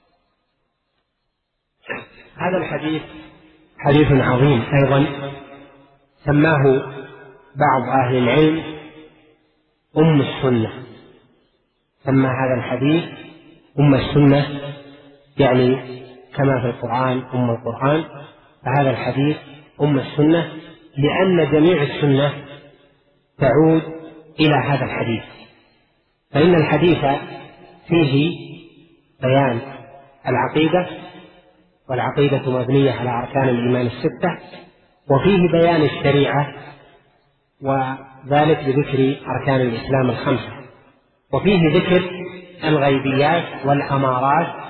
هذا الحديث حديث عظيم أيضا، سماه بعض أهل العلم أم السنة. سمى هذا الحديث أم السنة، يعني كما في القرآن أم القرآن، فهذا الحديث أم السنة لأن جميع السنة تعود إلى هذا الحديث. فإن الحديث فيه بيان العقيدة، والعقيدة مبنية على أركان الإيمان الستة، وفيه بيان الشريعة وذلك بذكر أركان الإسلام الخمسة، وفيه ذكر الغيبيات والأمارات،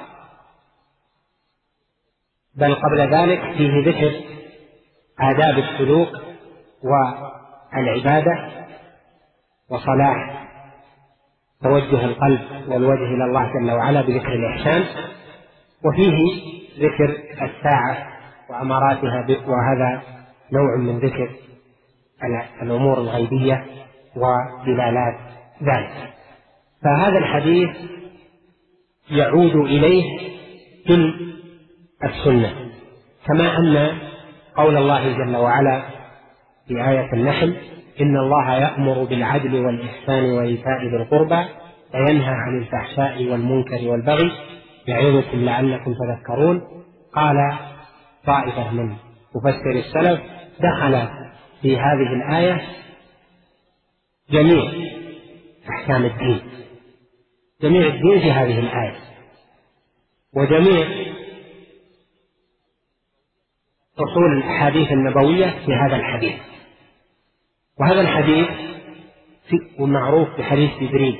بل قبل ذلك فيه ذكر آداب السلوك والعبادة وصلاح توجه القلب والوجه إلى الله جل وعلا بذكر الإحسان، وفيه ذكر الساعة وأماراتها، وهذا نوع من ذكر الأمور الغيبية ودلالات ذلك. فهذا الحديث يعود إليه في السنة، كما أن قول الله جل وعلا في آية النحل: إن الله يأمر بالعدل والإحسان وإيتاء ذي القربى وينهى عن الفحشاء والمنكر والبغي يعظكم لعلكم تذكرون. قال طائفة من مفسر السلف: دخل في هذه الآية جميع أحكام الدين، جميع الدين في هذه الآية، وجميع أصول الأحاديث النبوية في هذا الحديث. وهذا الحديث معروف بحديث جبريل،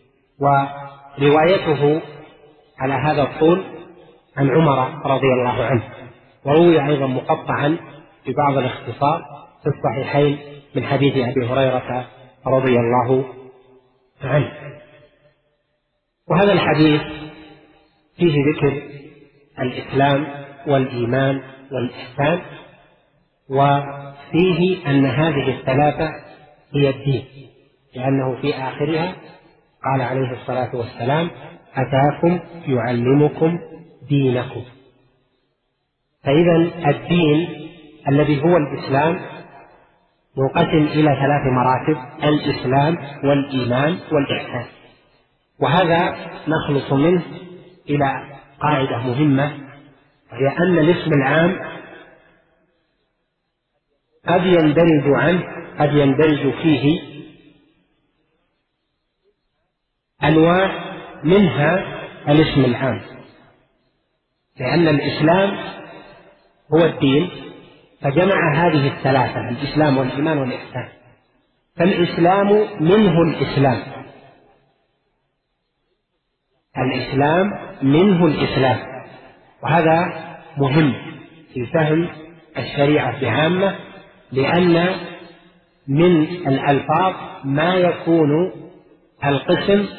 وروايته على هذا الطول عن عمر رضي الله عنه، وروي أيضا مقطعا ببعض الاختصار في الصحيحين من حديث أبي هريرة رضي الله عنه. وهذا الحديث فيه ذكر الإسلام والإيمان والإحسان، وفيه أن هذه الثلاثة هي الدين، لأنه في آخرها قال عليه الصلاة والسلام: أتاكم يعلمكم دينكم. فإذا الدين الذي هو الإسلام منقسم إلى ثلاث مراتب: الإسلام والإيمان والإحسان. وهذا نخلص منه إلى قاعدة مهمة، وهي أن الاسم العام قد يندرج عنه قد يندرج فيه أنواع منها الاسم العام، لأن الإسلام هو الدين فجمع هذه الثلاثة: الإسلام والإيمان والإحسان. فالإسلام منه الإسلام، الإسلام منه الإسلام، وهذا مهم في فهم الشريعة بعامة، لأن من الألفاظ ما يكون القسم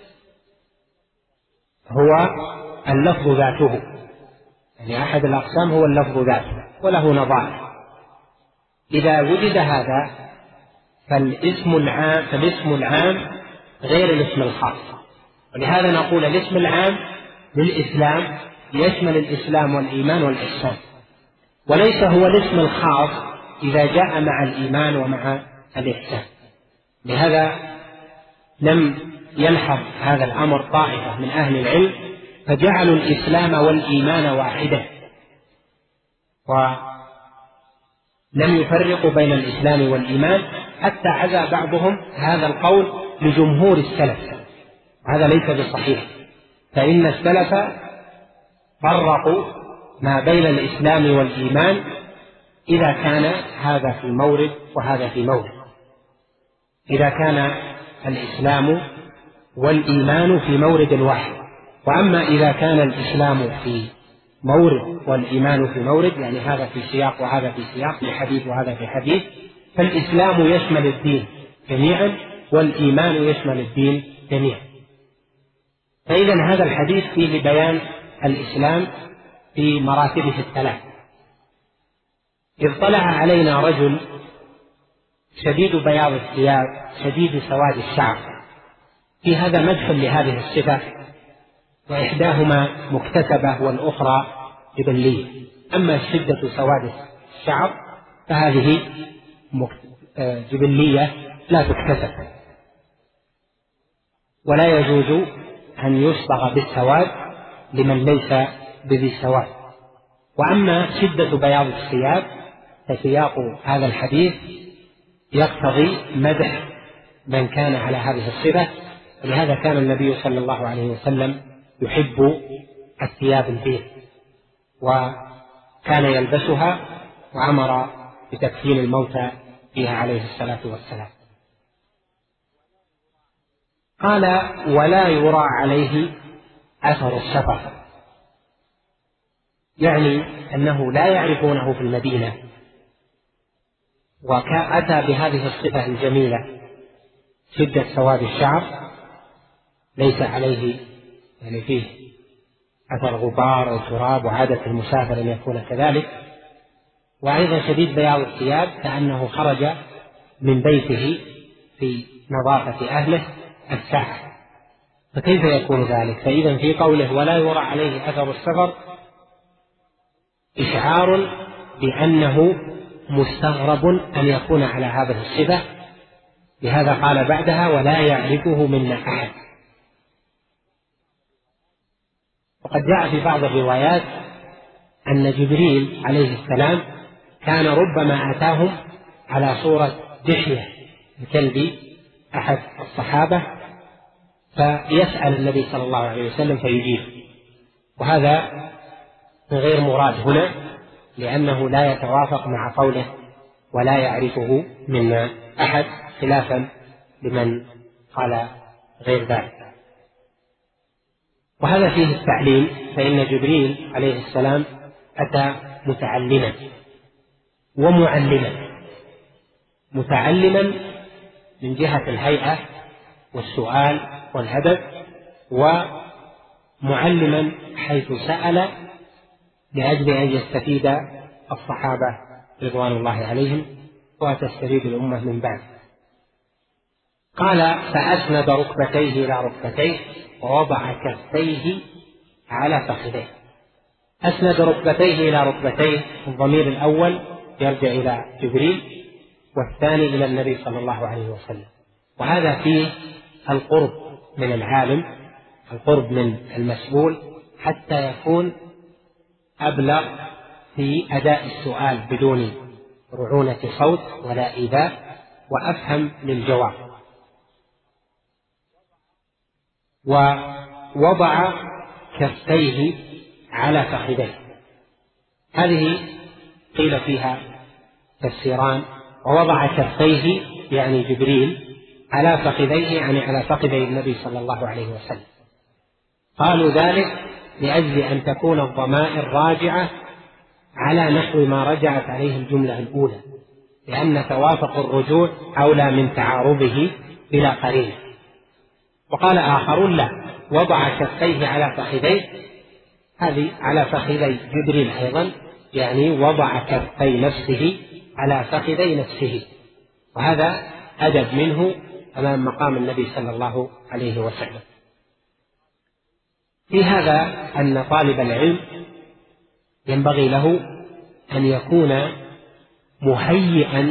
هو اللفظ ذاته، يعني أحد الأقسام هو اللفظ ذاته وله نظائر. إذا وجد هذا فالاسم العام فالاسم العام غير الاسم الخاص، ولهذا نقول الاسم العام للإسلام يشمل الإسلام والإيمان والإحسان، وليس هو الاسم الخاص إذا جاء مع الإيمان ومع الإحسان. لهذا لم يلحظ هذا الأمر طائفة من أهل العلم فجعلوا الإسلام والإيمان واحدة، ولم يفرقوا بين الإسلام والإيمان، حتى عزى بعضهم هذا القول لجمهور السلف. هذا ليس بصحيح، فإن السلف فرقوا ما بين الإسلام والإيمان إذا كان هذا في مورد وهذا في مورد، إذا كان الإسلام والإيمان في مورد واحد. وأما إذا كان الإسلام في مورد والإيمان في مورد، يعني هذا في سياق وهذا في سياق، في حديث وهذا في حديث، فالإسلام يشمل الدين جميعا والإيمان يشمل الدين جميعا. فإذا هذا الحديث فيه بيان الإسلام في مراتبه الثلاث. إذ طلع علينا رجل شديد بياض الثياب شديد سواد الشعر، في هذا مدح لهذه الصفة، وإحداهما مكتسبة والأخرى جبلية. أما شدة سواد الشعر فهذه جبلية لا تكتسب، ولا يجوز أن يصبغ بالسواد لمن ليس بذي سواد. وأما شدة بياض الثياب فسياق هذا الحديث يقتضي مدح من كان على هذه الصفة، ولهذا كان النبي صلى الله عليه وسلم يحب الثياب البيض وكان يلبسها، وأمر بتكفين الموتى فيها عليه الصلاة والسلام. قال: ولا يرى عليه أثر السفر، يعني أنه لا يعرفونه في المدينة، وأتى بهذه الصفة الجميلة شدة سواد الشعر، ليس عليه يعني فيه أثر غبار أو تراب، وعادة المسافر أن يكون كذلك، وأيضا شديد بياض الثياب كأنه خرج من بيته في نظافة أهله الساعة. فكيف يكون ذلك؟ فإذا في قوله ولا يرى عليه أثر السفر إشعار بأنه مستغرب أن يكون على هذه الصفة، لهذا قال بعدها ولا يعرفه منا أحد. وقد جاء في بعض الروايات أن جبريل عليه السلام كان ربما أتاهم على صورة دحية الكلب أحد الصحابة فيسأل النبي صلى الله عليه وسلم فيجيب، وهذا غير مراد هنا لأنه لا يتوافق مع قوله ولا يعرفه منا أحد، خلافا لمن قال غير ذلك. وهذا فيه التعليم، فإن جبريل عليه السلام أتى متعلما ومعلما، متعلما من جهة الهيئة والسؤال والهدف، ومعلما حيث سأل لأجل أن يستفيد الصحابة رضوان الله عليهم وتستفيد الأمة من بعد. قال فأسند ركبتيه إلى ركبتيه ووضع كفيه على فخذيه. أسند ركبتيه إلى ركبتيه، الضمير الأول يرجع إلى جبريل والثاني إلى النبي صلى الله عليه وسلم، وهذا فيه القرب من العالم، القرب من المسؤول، حتى يكون أبلغ في أداء السؤال بدون رعونة صوت ولا إيذاء، وأفهم للجواب. ووضع كفيه على فخذيه، هذه قيل فيها تفسيران، ووضع كفيه يعني جبريل على فخذيه يعني على فخذي النبي صلى الله عليه وسلم. قالوا ذلك لأجل أن تكون الضمائر راجعة على نحو ما رجعت عليه الجملة الأولى، لأن توافق الرجوع أولى من تعارضه بلا قرين. وقال آخرون لا، وضع كفيه على فخذيه، هذه على فخذي جبريل أيضا، يعني وضع كفي نفسه على فخذي نفسه، وهذا أدب منه أمام مقام النبي صلى الله عليه وسلم. في هذا أن طالب العلم ينبغي له أن يكون مهيئا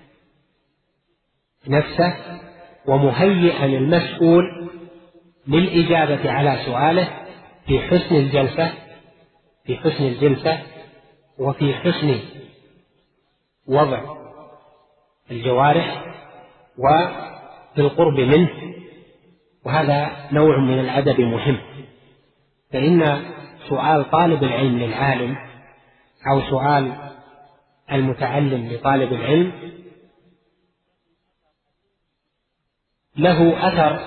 نفسه ومهيئا المسؤول للإجابة على سؤاله في حسن الجلسة في حسن الجلسة وفي حسن وضع الجوارح وفي القرب منه، وهذا نوع من الأدب مهم. فإن سؤال طالب العلم للعالم أو سؤال المتعلم لطالب العلم له أثر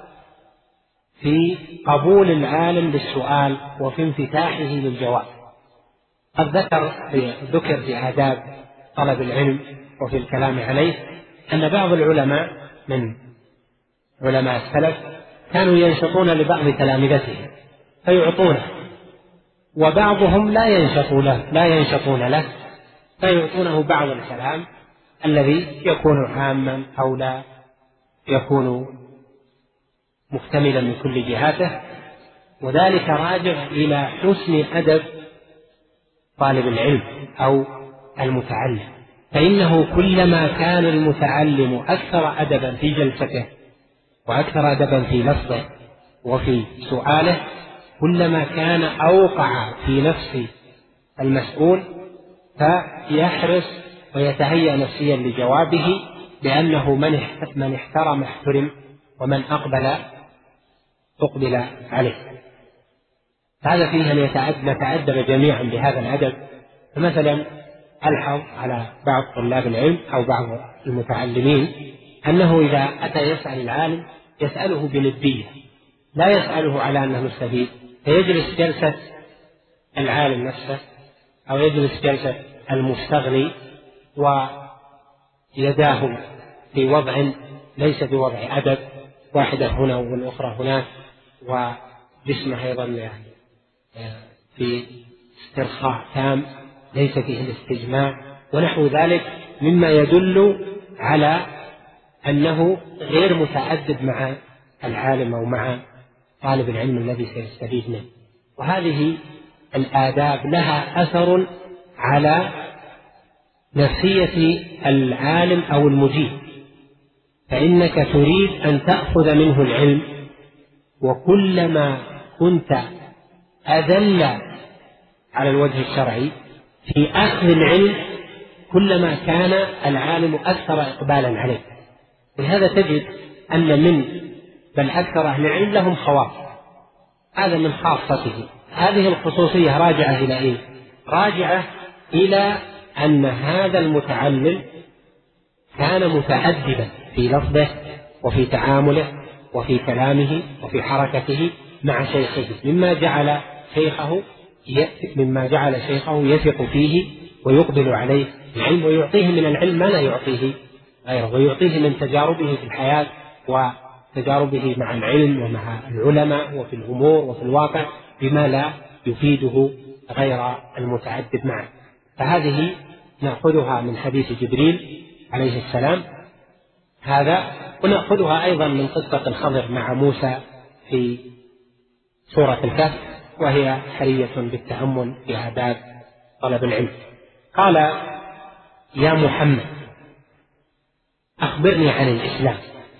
في قبول العالم للسؤال وفي انفتاحه للجواب. قد ذكر في ذكر في آداب طلب العلم وفي الكلام عليه أن بعض العلماء من علماء السلف كانوا ينشطون لبعض تلامذتهم فيعطونه، وبعضهم لا ينشطون له لا ينشطون له فيعطونه بعض الكلام الذي يكون عاما أو لا يكون مكتملا من كل جهاته، وذلك راجع إلى حسن أدب طالب العلم أو المتعلم. فإنه كلما كان المتعلم أكثر أدبا في جلسته وأكثر أدبا في لفظه وفي سؤاله كلما كان أوقع في نفس المسؤول فيحرص ويتهيأ نفسيا لجوابه، لأنه من احترم احترم ومن أقبل تقبل عليه. هذا فيه أن نتأدب جميعا بهذا الأدب. فمثلا ألحظ على بعض طلاب العلم أو بعض المتعلمين أنه إذا أتى يسأل العالم يسأله بندية، لا يسأله على أنه مستفيد، فيجلس جلسة العالم نفسه أو يجلس جلسة المستغني ويداه في وضع ليس بوضع أدب، واحدة هنا والأخرى هناك، وجسمه أيضا يعني في استرخاء تام ليس فيه الاستجماع ونحو ذلك، مما يدل على أنه غير متأدب مع العالم أو مع طالب العلم الذي سيستفيد منه. وهذه الآداب لها أثر على نفسية العالم أو المجيب، فإنك تريد أن تأخذ منه العلم، وكلما كنت أذل على الوجه الشرعي في أخذ العلم كلما كان العالم أكثر إقبالا عليه. ولهذا تجد أن من بل أكثر أهل العلم لهم خواص، هذا من خاصته. هذه الخصوصية راجعة إلى إيه؟ راجعة إلى أن هذا المتعلم كان متأدبا في لفظه وفي تعامله وفي كلامه وفي حركته مع شيخه، مما جعل شيخه مما جعل شيخه يثق فيه ويقبل عليه العلم ويعطيه من العلم ما لا يعطيه غيره، ويعطيه من تجاربه في الحياة وتجاربه مع العلم ومع العلماء وفي الأمور وفي الواقع بما لا يفيده غير المتعدد معه. فهذه نأخذها من حديث جبريل عليه السلام هذا، ونأخذها أيضا من قصة الخضر مع موسى في سورة الكهف، وهي حرية بالتأمل في آداب طلب العلم. قال: يا محمد أخبرني عن الإسلام.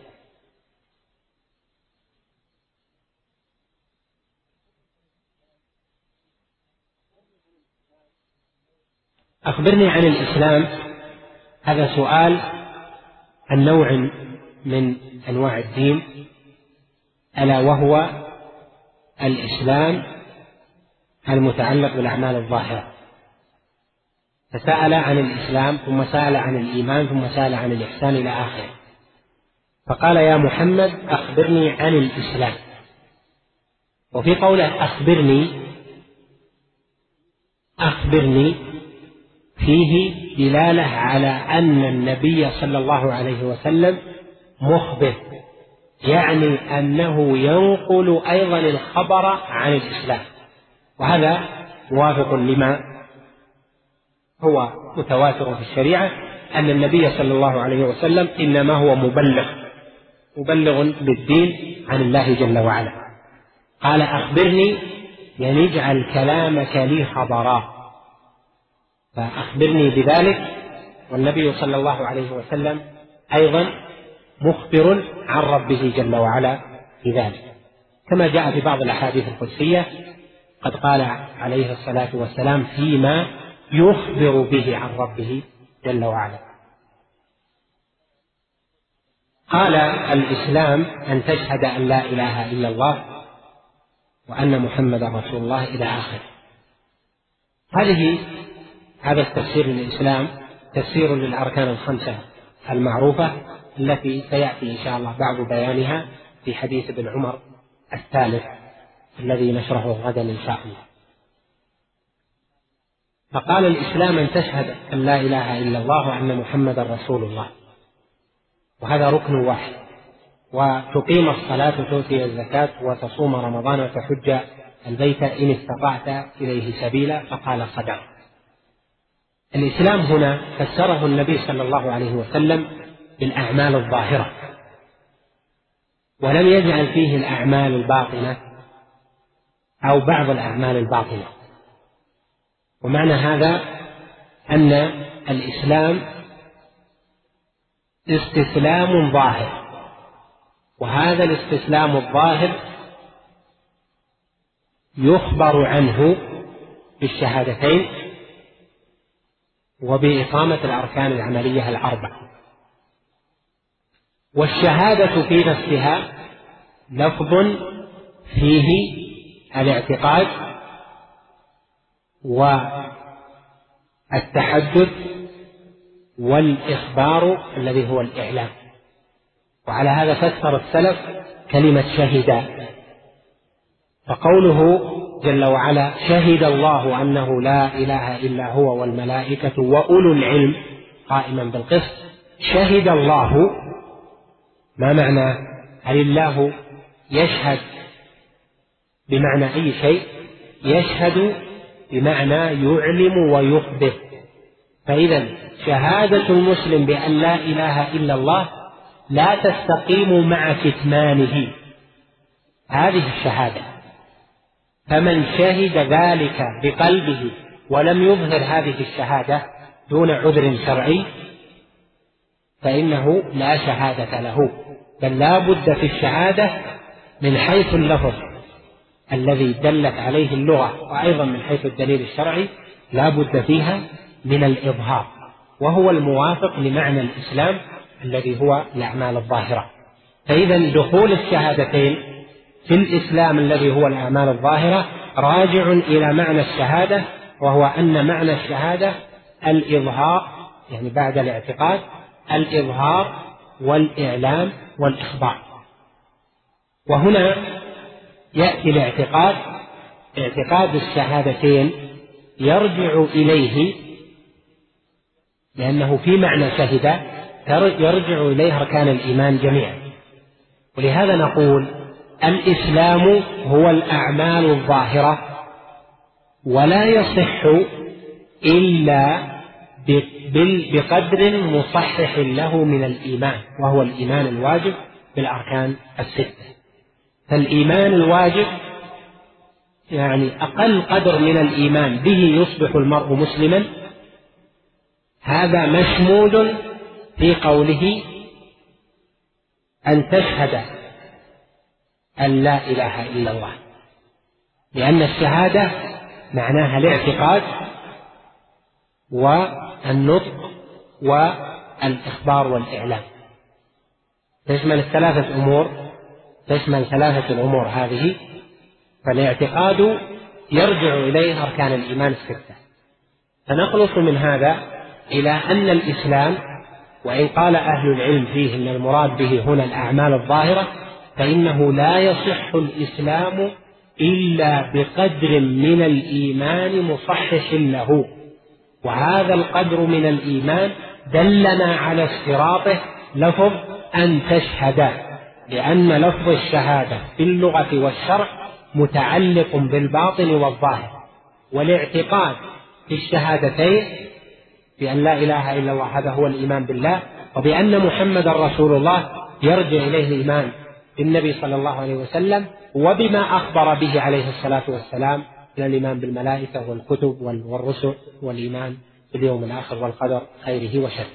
أخبرني عن الإسلام هذا سؤال النوع من أنواع الدين، ألا وهو الإسلام المتعلق بالأعمال الظاهرة. فسأل عن الإسلام ثم سأل عن الإيمان ثم سأل عن الإحسان إلى آخره. فقال يا محمد أخبرني عن الإسلام. وفي قوله أخبرني أخبرني فيه دلالة على أن النبي صلى الله عليه وسلم مخبر، يعني أنه ينقل أيضا الخبر عن الإسلام، وهذا موافق لما هو متواتر في الشريعة أن النبي صلى الله عليه وسلم إنما هو مبلغ مبلغ بالدين عن الله جل وعلا. قال أخبرني يعني اجعل كلامك لي خبرا، فأخبرني بذلك، والنبي صلى الله عليه وسلم أيضا مخبر عن ربه جل وعلا بذلك، كما جاء في بعض الأحاديث القدسية قد قال عليه الصلاة والسلام فيما يخبر به عن ربه جل وعلا. قال الإسلام أن تشهد أن لا إله إلا الله وأن محمدا رسول الله إلى آخره. هذه هذا التفسير للإسلام تفسير للأركان الخمسة المعروفة التي سيأتي إن شاء الله بعض بيانها في حديث ابن عمر الثالث الذي نشرحه غدا إن شاء الله. فقال الإسلام أن تشهد أن لا إله إلا الله وأن محمدا رسول الله، وهذا ركن واحد، وتقيم الصلاة وتؤتي الزكاة وتصوم رمضان وتحج البيت إن استطعت إليه سبيلا، فقال صدق. الإسلام هنا فسره النبي صلى الله عليه وسلم بالأعمال الظاهرة، ولم يجعل فيه الأعمال الباطنة أو بعض الأعمال الباطنة. ومعنى هذا أن الإسلام استسلام ظاهر، وهذا الاستسلام الظاهر يخبر عنه بالشهادتين وبإقامة الأركان العملية الأربع. والشهادة في نفسها لفظ فيه الاعتقاد والتحدث والإخبار الذي هو الإعلام. وعلى هذا فسر السلف كلمة شهد، فقوله جل وعلا شهد الله أنه لا إله إلا هو والملائكة وأولو العلم قائما بالقسط. شهد الله ما معنى؟ هل الله يشهد بمعنى أي شيء؟ يشهد بمعنى يعلم ويخبر. فإذا شهادة المسلم بأن لا إله إلا الله لا تستقيم مع كتمانه هذه الشهادة، فمن شهد ذلك بقلبه ولم يظهر هذه الشهادة دون عذر شرعي فإنه لا شهادة له، بل لا بد في الشهادة من حيث اللفظ الذي دلت عليه اللغة وأيضا من حيث الدليل الشرعي لا بد فيها من الإظهار، وهو الموافق لمعنى الإسلام الذي هو الأعمال الظاهرة. فإذا دخول الشهادتين في الإسلام الذي هو الأعمال الظاهرة راجع إلى معنى الشهادة، وهو أن معنى الشهادة الإظهار، يعني بعد الاعتقاد الإظهار والإعلام والإخبار. وهنا يأتي الاعتقاد، اعتقاد الشهادتين يرجع إليه لأنه في معنى شهد يرجع إليه أركان الإيمان جميعا. ولهذا نقول الإسلام هو الأعمال الظاهرة، ولا يصح إلا بقدر مصحح له من الإيمان، وهو الإيمان الواجب بالأركان الستة. فالإيمان الواجب يعني أقل قدر من الإيمان به يصبح المرء مسلما، هذا مشمول في قوله أن تشهد أن لا إله إلا الله، لأن الشهادة معناها الاعتقاد والنطق والإخبار والإعلام، تشمل الثلاثة أمور، تشمل ثلاثة الأمور هذه. فالاعتقاد يرجع إليه أركان الإيمان الستة، فنخلص من هذا إلى أن الإسلام، وإن قال أهل العلم فيه أن المراد به هنا الأعمال الظاهرة، فإنه لا يصح الإسلام إلا بقدر من الإيمان مصحح له، وهذا القدر من الإيمان دلنا على اشتراطه لفظ أن تشهد، لأن لفظ الشهادة في اللغة والشرع متعلق بالباطن والظاهر، والاعتقاد في الشهادتين بأن لا إله إلا الله هذا هو الإيمان بالله، وبأن محمد رسول الله يرجع إليه الإيمان بالنبي صلى الله عليه وسلم وبما أخبر به عليه الصلاة والسلام من الإيمان بالملائكة والكتب والرسل والإيمان باليوم الآخر والقدر خيره وشره.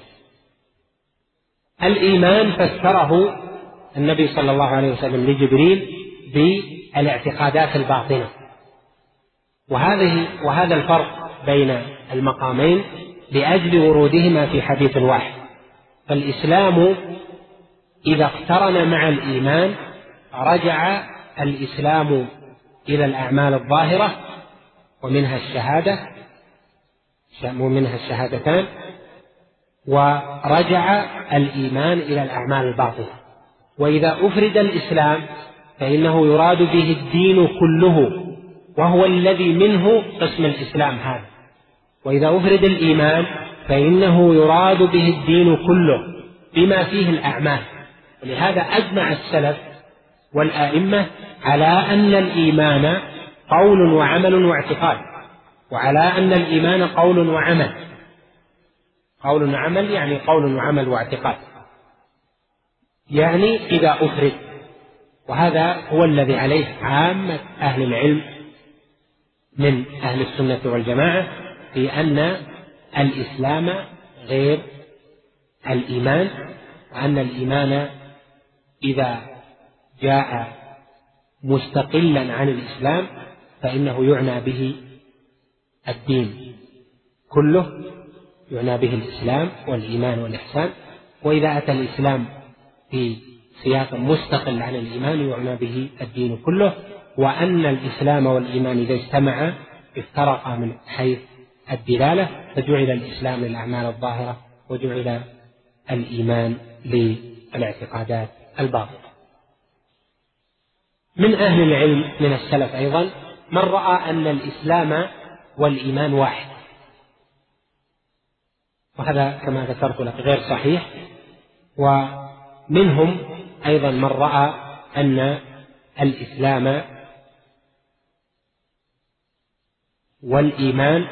الإيمان فسره النبي صلى الله عليه وسلم لجبريل بالاعتقادات الباطنة، وهذه وهذا الفرق بين المقامين لأجل ورودهما في حديث واحد. فالإسلام إذا اقترن مع الإيمان رجع الإسلام إلى الأعمال الظاهرة ومنها الشهادة ومنها الشهادتان، ورجع الإيمان إلى الأعمال الباطنة. وإذا أفرد الإسلام فإنه يراد به الدين كله، وهو الذي منه قسم الإسلام هذا. وإذا أفرد الإيمان فإنه يراد به الدين كله بما فيه الأعمال. ولهذا أجمع السلف والآئمة على أن الإيمان قول وعمل واعتقاد، وعلى أن الإيمان قول وعمل. قول وعمل يعني قول وعمل واعتقاد، يعني إذا أفرد. وهذا هو الذي عليه عامة أهل العلم من أهل السنة والجماعة، في أن الإسلام غير الإيمان، وأن الإيمان إذا جاء مستقلا عن الإسلام فإنه يعنى به الدين كله، يعنى به الإسلام والإيمان والإحسان. وإذا أتى الإسلام في سياق مستقل عن الإيمان يعنى به الدين كله، وأن الإسلام والإيمان إذا اجتمعا افترقا من حيث الدلالة، فجعل الإسلام للأعمال الظاهرة وجعل الإيمان للاعتقادات الباطنة. من أهل العلم من السلف أيضا من رأى أن الإسلام والإيمان واحد، وهذا كما ذكرت لك غير صحيح. ومنهم أيضا من رأى أن الإسلام والإيمان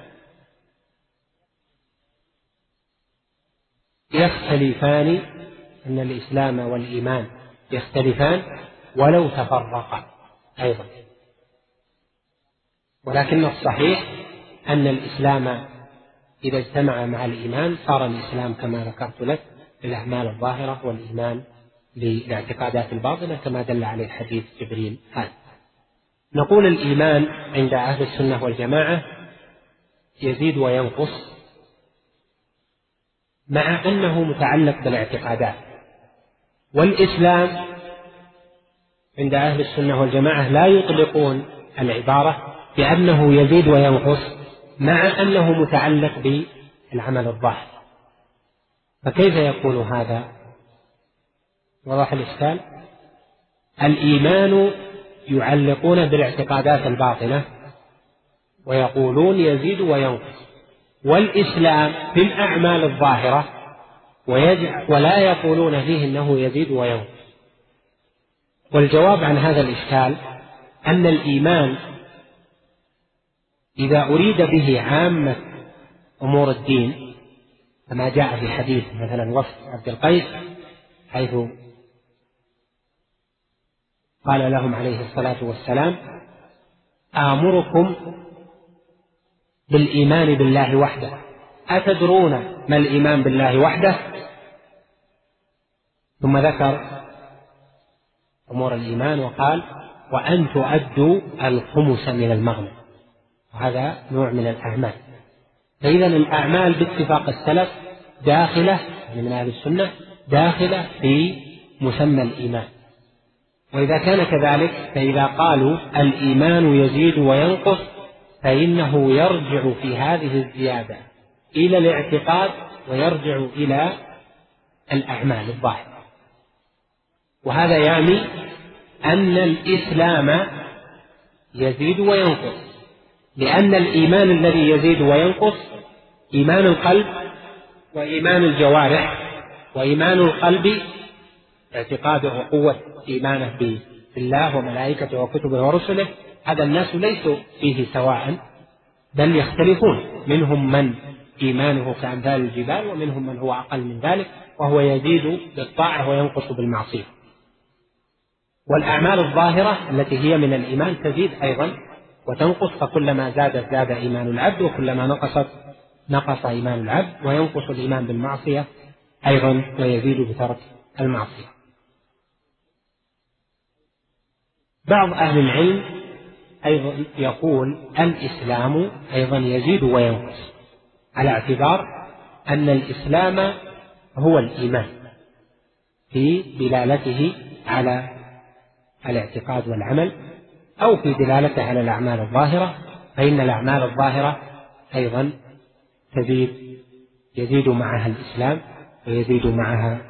يختلفان، أن الإسلام والإيمان يختلفان ولو تفرقا أيضا. ولكن الصحيح أن الإسلام إذا اجتمع مع الإيمان صار الإسلام كما ذكرت لك للأعمال الظاهرة، والإيمان للاعتقادات الباطنة كما دل عليه حديث جبريل هذا. نقول الإيمان عند أهل السنة والجماعة يزيد وينقص، مع أنه متعلق بالاعتقادات. والإسلام عند أهل السنة والجماعة لا يطلقون العبارة بأنه يزيد وينقص، مع أنه متعلق بالعمل الظاهر. فكيف يكون هذا؟ وضح الإشكال. الإيمان يعلقون بالاعتقادات الباطنة ويقولون يزيد وينقص، والإسلام في الأعمال الظاهرة ولا يقولون فيه أنه يزيد وينقص. والجواب عن هذا الإشكال أن الإيمان إذا أريد به عامة أمور الدين، كما جاء في حديث مثلا وفد عبد القيس حيث قال لهم عليه الصلاة والسلام: آمركم بالإيمان بالله وحده، أتدرون ما الإيمان بالله وحده؟ ثم ذكر أمور الإيمان وقال: وأن تؤدوا الخمس من المغنم. وهذا نوع من الأعمال. فإذا الأعمال باتفاق السلف داخلة من أهل السنة داخلة في مسمى الإيمان. وإذا كان كذلك فإذا قالوا الإيمان يزيد وينقص فإنه يرجع في هذه الزيادة إلى الاعتقاد ويرجع إلى الأعمال الظاهرة. وهذا يعني أن الإسلام يزيد وينقص، لأن الإيمان الذي يزيد وينقص إيمان القلب وإيمان الجوارح. وإيمان القلب اعتقاده وقوة إيمانه بالله وملائكته وكتبه ورسله، هذا الناس ليسوا فيه سواء بل يختلفون، منهم من إيمانه كأمثال الجبال ومنهم من هو أقل من ذلك، وهو يزيد بالطاعة وينقص بالمعصية. والأعمال الظاهرة التي هي من الإيمان تزيد أيضا وتنقص، فكلما زادت زاد إيمان العبد، وكلما نقصت نقص إيمان العبد، وينقص الإيمان بالمعصية أيضا ويزيد بترك المعصية. بعض أهل العلم أيضا يقول الإسلام أيضا يزيد وينقص، على اعتبار أن الإسلام هو الإيمان في دلالته على الاعتقاد والعمل، أو في دلالته على الأعمال الظاهرة، فإن الأعمال الظاهرة أيضا تزيد، يزيد معها الإسلام ويزيد معها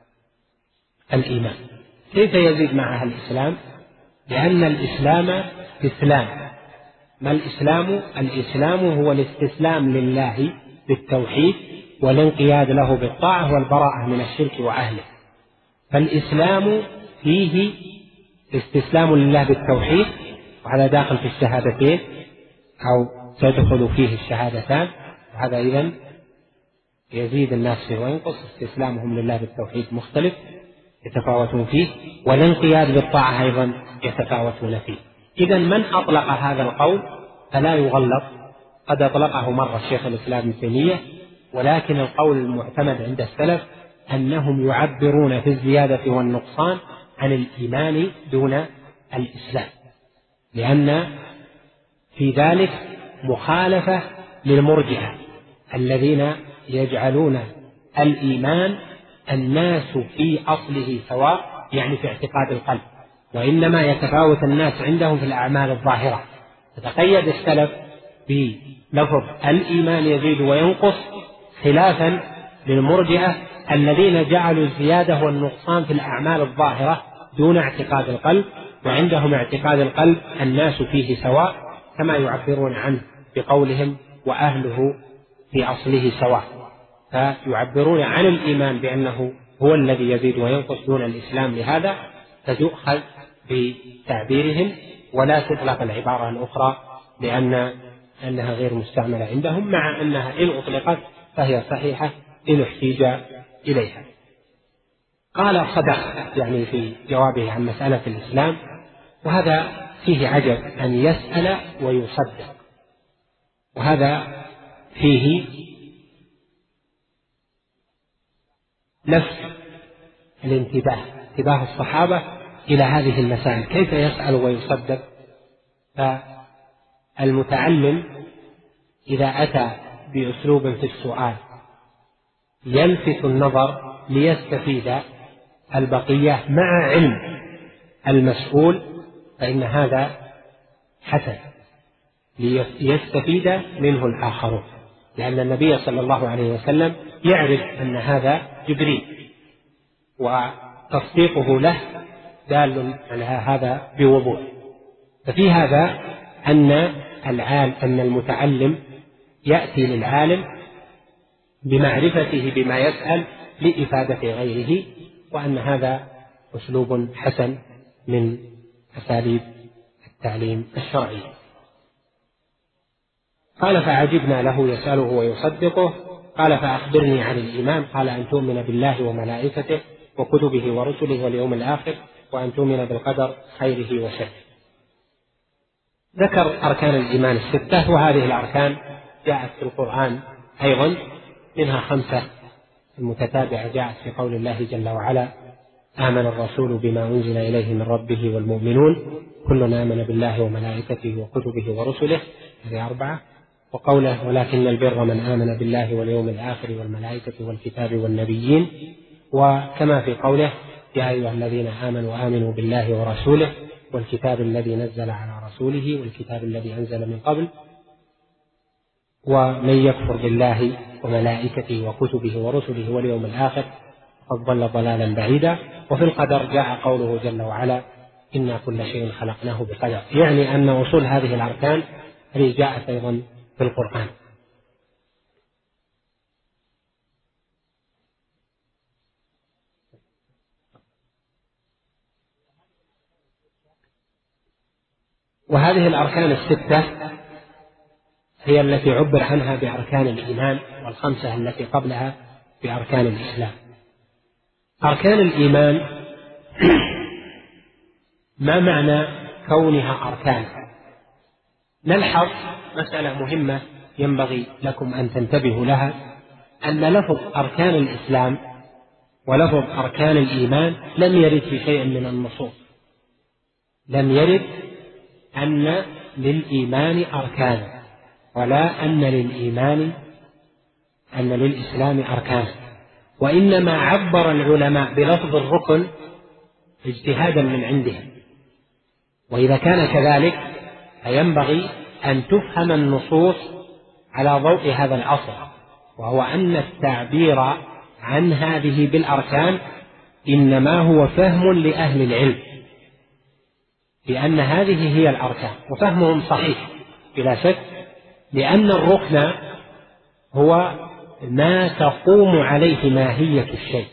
الإيمان. كيف يزيد معها الإسلام؟ لأن الإسلام استسلام. ما الإسلام؟ الإسلام هو الاستسلام لله بالتوحيد والانقياد له بالطاعة والبراءة من الشرك وأهله. فالإسلام فيه استسلام لله بالتوحيد، وهذا داخل في الشهادتين أو تدخل فيه الشهادتان، وهذا إذن يزيد الناس فيه وينقص. استسلامهم لله بالتوحيد مختلف يتفاوتون فيه، والانقياد بالطاعة أيضا يتفاوتون فيه. إذن من أطلق هذا القول فلا يغلط، قد أطلقه مرة الشيخ الإسلام ابن تيمية، ولكن القول المعتمد عند السلف أنهم يعبرون في الزيادة والنقصان عن الإيمان دون الإسلام، لأن في ذلك مخالفة للمرجئة الذين يجعلون الإيمان الناس في أصله سواء، يعني في اعتقاد القلب، وإنما يتفاوت الناس عندهم في الأعمال الظاهرة. فتقيد السلف بلفظ الإيمان يزيد وينقص خلافا للمرجئة الذين جعلوا الزيادة والنقصان في الأعمال الظاهرة دون اعتقاد القلب، وعندهم اعتقاد القلب الناس فيه سواء، كما يعبرون عنه بقولهم وأهله في أصله سواء، فيعبرون عن الإيمان بأنه هو الذي يزيد وينقص دون الإسلام. لهذا فتؤخذ بتعبيرهم ولا تطلق العبارة الأخرى، لأن أنها غير مستعملة عندهم، مع أنها إن أطلقت فهي صحيحة إن احتيج إليها. قال صدق، يعني في جوابه عن مسألة الإسلام، وهذا فيه عجب أن يسأل ويصدق، وهذا فيه نفس الانتباه، انتباه الصحابة إلى هذه المسائل، كيف يسأل ويصدق. فالمتعلم إذا أتى بأسلوب في السؤال يلفت النظر ليستفيد البقية مع علم المسؤول، فإن هذا حسن ليستفيد منه الآخرون، لأن النبي صلى الله عليه وسلم يعرف أن هذا جبريل، وتصديقه له دال على هذا بوضوح. ففي هذا أن العالم أن المتعلم يأتي للعالم بمعرفته بما يسأل لإفادة غيره، وأن هذا أسلوب حسن من أساليب التعليم الشرعي. قال فعجبنا له يسأله ويصدقه. قال فأخبرني عن الإيمان. قال أن تؤمن بالله وملائكته وكتبه ورسله واليوم الآخر، وأن تؤمن بالقدر خيره وشره. ذكر أركان الإيمان الستة، وهذه الأركان جاءت في القرآن أيضا، منها خمسة المتتابعة جاءت في قول الله جل وعلا: آمن الرسول بما أنزل إليه من ربه والمؤمنون كلنا آمن بالله وملائكته وكتبه ورسله، هذه أربعة. وقوله: ولكن البر من آمن بالله واليوم الآخر والملائكة والكتاب والنبيين. وكما في قوله: يا أيها الذين آمنوا آمنوا بالله ورسوله والكتاب الذي نزل على رسوله والكتاب الذي أنزل من قبل ومن يكفر بالله وملائكته وكتبه ورسله واليوم الآخر قد ضل ضلالا بعيدا. وفي القدر جاء قوله جل وعلا إنا كل شيء خلقناه بقدر، يعني أن أصول هذه الأركان هذه جاءت أيضا في القرآن. وهذه الأركان الستة هي التي عبر عنها بأركان الإيمان، والخمسة التي قبلها بأركان الإسلام. أركان الإيمان ما معنى كونها أركان؟ نلحظ مسألة مهمة ينبغي لكم أن تنتبهوا لها، أن لفظ أركان الإسلام ولفظ أركان الإيمان لم يرد في شيء من النصوص، لم يرد أن للإيمان أركان ولا أن للإيمان أن للإسلام أركان، وإنما عبر العلماء بلفظ الركن اجتهادا من عندهم. وإذا كان كذلك فينبغي أن تفهم النصوص على ضوء هذا الأصل، وهو أن التعبير عن هذه بالأركان إنما هو فهم لأهل العلم لأن هذه هي الأركان، وفهمهم صحيح بلا شك، لأن الركن هو ما تقوم عليه ماهية الشيء،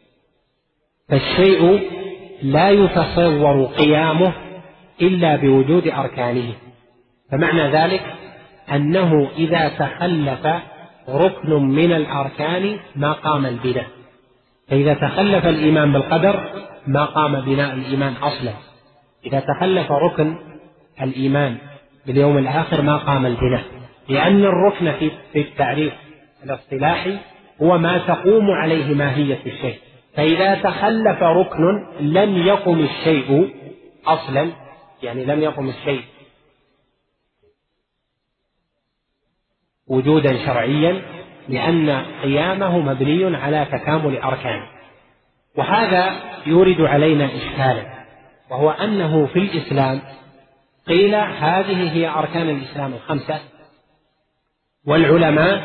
فالشيء لا يتصور قيامه إلا بوجود أركانه. فمعنى ذلك أنه إذا تخلف ركن من الأركان ما قام البناء، فإذا تخلف الإيمان بالقدر ما قام بناء الإيمان أصلا، إذا تخلف ركن الإيمان باليوم الآخر ما قام البناء، لأن الركن في التعريف الاصطلاحي هو ما تقوم عليه ماهية الشيء، فإذا تخلف ركن لم يقم الشيء أصلا، يعني لم يقم الشيء وجودا شرعيا، لأن قيامه مبني على تكامل أركانه. وهذا يورد علينا إشكالا، وهو أنه في الإسلام قيل هذه هي أركان الإسلام الخمسة، والعلماء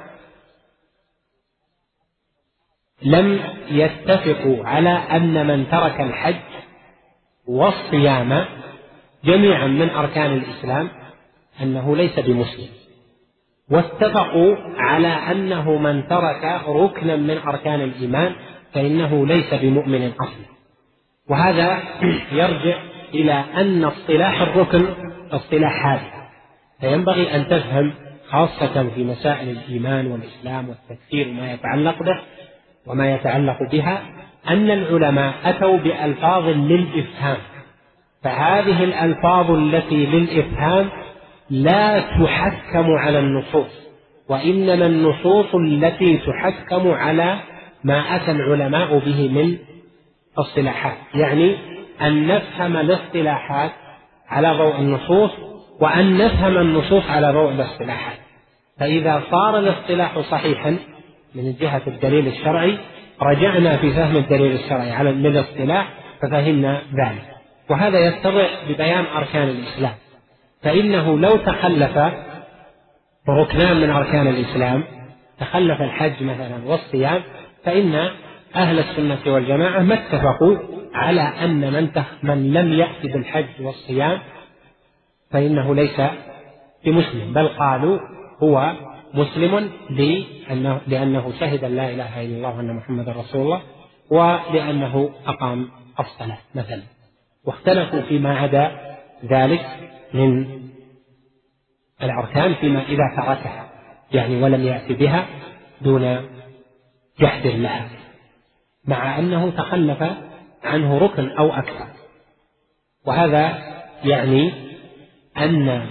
لم يتفقوا على أن من ترك الحج والصيام جميعا من أركان الإسلام أنه ليس بمسلم، واتفقوا على أنه من ترك ركنا من أركان الإيمان فإنه ليس بمؤمن أصلا. وهذا يرجع إلى أن اصطلاح الركن اصطلاح هذا، فينبغي أن تفهم خاصة في مسائل الإيمان والإسلام والتكفير وما يتعلق به وما يتعلق بها، أن العلماء أتوا بألفاظ للإفهام، فهذه الألفاظ التي للإفهام لا تحكم على النصوص، وإنما النصوص التي تحكم على ما أتى العلماء به من اصطلاحات، يعني أن نفهم الاصطلاحات على ضوء النصوص وأن نفهم النصوص على ضوء الاصطلاحات. فإذا صار الاصطلاح صحيحا من جهة الدليل الشرعي رجعنا في فهم الدليل الشرعي على الاصطلاح ففهمنا ذلك. وهذا يتضح ببيان أركان الإسلام، فإنه لو تخلف ركنان من أركان الإسلام، تخلف الحج مثلا والصيام، فإن أهل السنة والجماعة ما اتفقوا على أن من, من لم يأتي بالحج والصيام فإنه ليس بمسلم، بل قالوا هو مسلم لأنه, لأنه شهد لا إله إلا الله وأن محمد رسول الله، ولأنه أقام الصلاة مثلا. واختلفوا فيما عدا ذلك من الأركان فيما إذا تركها يعني ولم يأتي بها دون جحد لها، مع أنه تخلف عنه ركن أو أكثر. وهذا يعني أن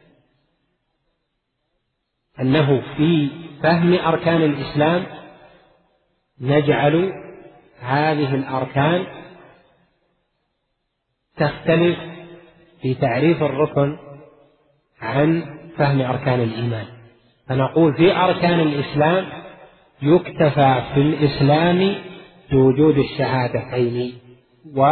أنه في فهم أركان الإسلام نجعل هذه الأركان تختلف في تعريف الركن عن فهم أركان الإيمان، فنقول في أركان الإسلام يكتفى في الإسلام بوجود الشهادتين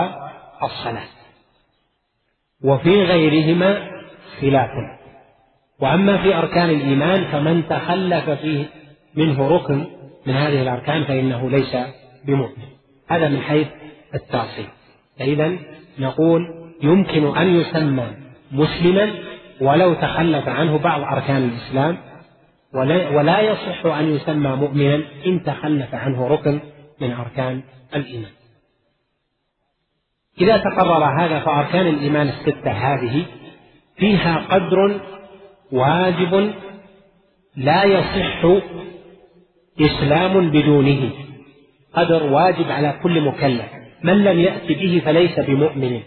والصلاة، وفي غيرهما خلاف، وأما في أركان الإيمان فمن تخلف فيه منه ركن من هذه الأركان فإنه ليس بمؤمن. هذا من حيث التأصيل. فإذا نقول يمكن أن يسمى مسلما ولو تخلف عنه بعض أركان الإسلام، ولا يصح أن يسمى مؤمنا إن تخلف عنه ركن من أركان الإيمان. إذا تقرر هذا فأركان الإيمان الستة هذه فيها قدر واجب لا يصح إسلام بدونه، قدر واجب على كل مكلف، من لم يأت به فليس بمؤمن.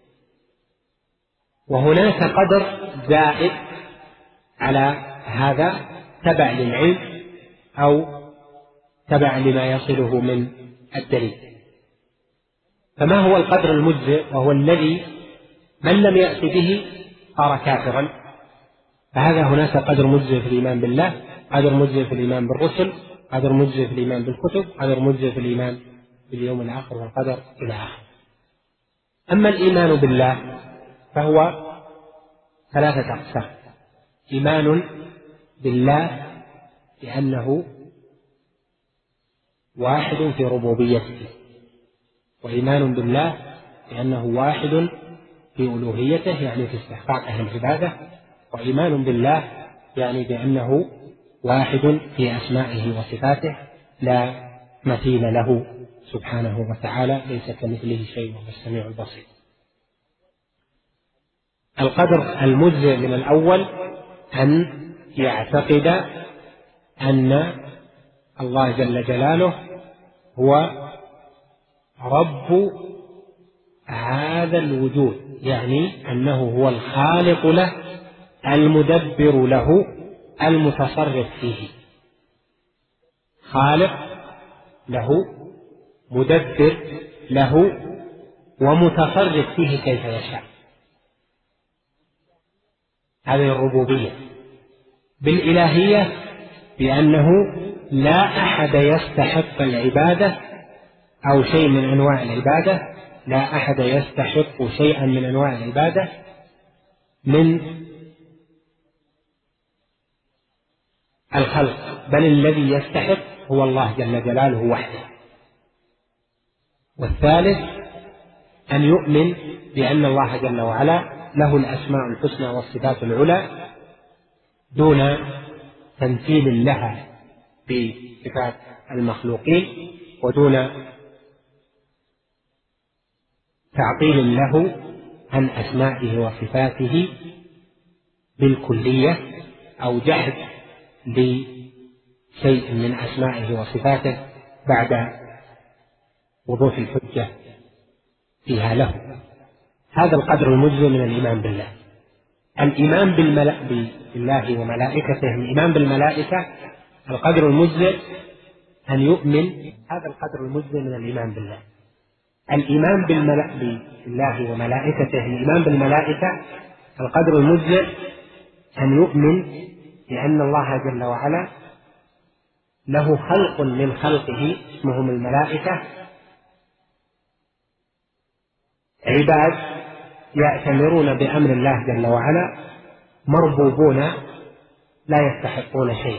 وهناك قدر زائد على هذا تبع للعلم أو تبع لما يصله من الدليل. فما هو القدر المجزئ؟ وهو الذي من لم يأت به صار كافرا. فهذا هناك قدر مجزئ في الإيمان بالله، قدر مجزئ في الإيمان بالرسل، قدر مجزئ في الإيمان بالكتب، قدر مجزئ في الإيمان باليوم الآخر والقدر إلى آخره. أما الإيمان بالله فهو ثلاثة أقسام: إيمان بالله بأنه واحد في ربوبيته، وإيمان بالله بأنه واحد في ألوهيته يعني في استحقاقه العبادة، وإيمان بالله يعني بأنه واحد في أسمائه وصفاته لا مثيل له سبحانه وتعالى، ليس كمثله شيء وهو السميع البصير. القدر المجزئ من الأول أن يعتقد أن الله جل جلاله هو رب هذا الوجود، يعني أنه هو الخالق له المدبر له المتصرف فيه. خالق له، مدبر له، ومتصرف فيه كيف يشاء. هذه الربوبية. بالإلهية بأنه لا أحد يستحق العبادة أو شيء من أنواع العبادة، لا أحد يستحق شيئا من أنواع العبادة من الخلق، بل الذي يستحق هو الله جل جلاله وحده. والثالث أن يؤمن بأن الله جل وعلا له الأسماء الحسنى والصفات العلى دون تمثيل لها بصفات المخلوقين، ودون تعطيل له عن أسمائه وصفاته بالكلية أو جحد لشيء من أسمائه وصفاته بعد وضوح الحجة فيها له. هذا القدر المجزئ من الإيمان بالله. الإيمان بالله وملائكته، الإيمان بالملائكة القدر المجزئ أن يؤمن، هذا القدر المجزئ من الإيمان بالله. الإيمان بالله وملائكته، الإيمان بالملائكة القدر المجزئ أن يؤمن بأن الله جل وعلا له خلق من خلقه اسمهم الملائكة، عباد يأتمرون بأمر الله جل وعلا، مربوبون لا يستحقون شيئا،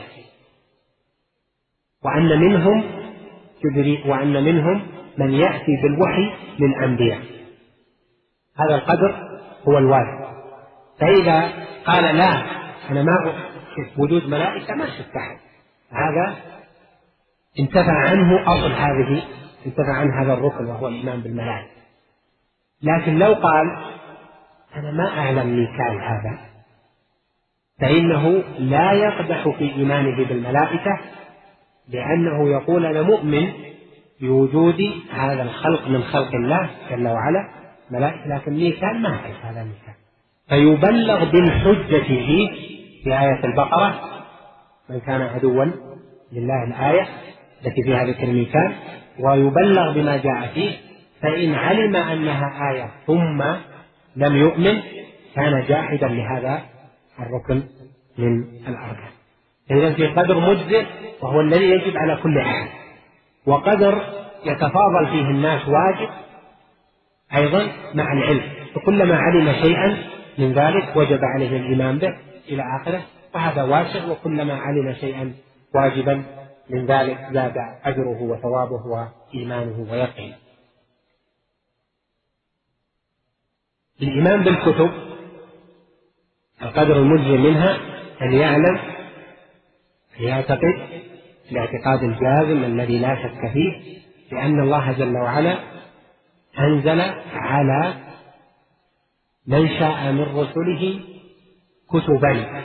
وأن منهم وأن منهم من يأتي بالوحي للأنبياء. هذا القدر هو الواجب. فإذا قال لا أنا ما أشك وجود ملائكة ما شفت أحد، هذا انتفع عنه أصل هذه، انتفع عنه هذا الركن وهو الإيمان بالملائكة. لكن لو قال أنا ما أعلم ميكال هذا، فإنه لا يقدح في إيمانه بالملائكة، لأنه يقول أنا مؤمن بوجود هذا الخلق من خلق الله جل وعلا ملائكة، لكن ميكال ما أعرف هذا ميكال. فيبلغ بالحجة فيه في آية البقرة من كان عدوا لله، الآية التي فيها ذكر ميكال، ويبلغ بما جاء فيه. فإن علم أنها آية ثم لم يؤمن كان جاحدا لهذا الركن من الأركان. إذن في قدر مجزئ وهو الذي يجب على كل أحد، وقدر يتفاضل فيه الناس واجب أيضا مع العلم، فكلما علم شيئا من ذلك وجب عليه الإيمان به، إلى آخره، وهذا واسع، وكلما علم شيئا واجبا من ذلك زاد أجره وثوابه وإيمانه ويقينه. الإيمان بالكتب القدر المجزم منها أن يعلم أن يعتقد الاعتقاد الجازم الذي لا شك فيه بأن الله جل وعلا أنزل على من شاء من رسله كتبا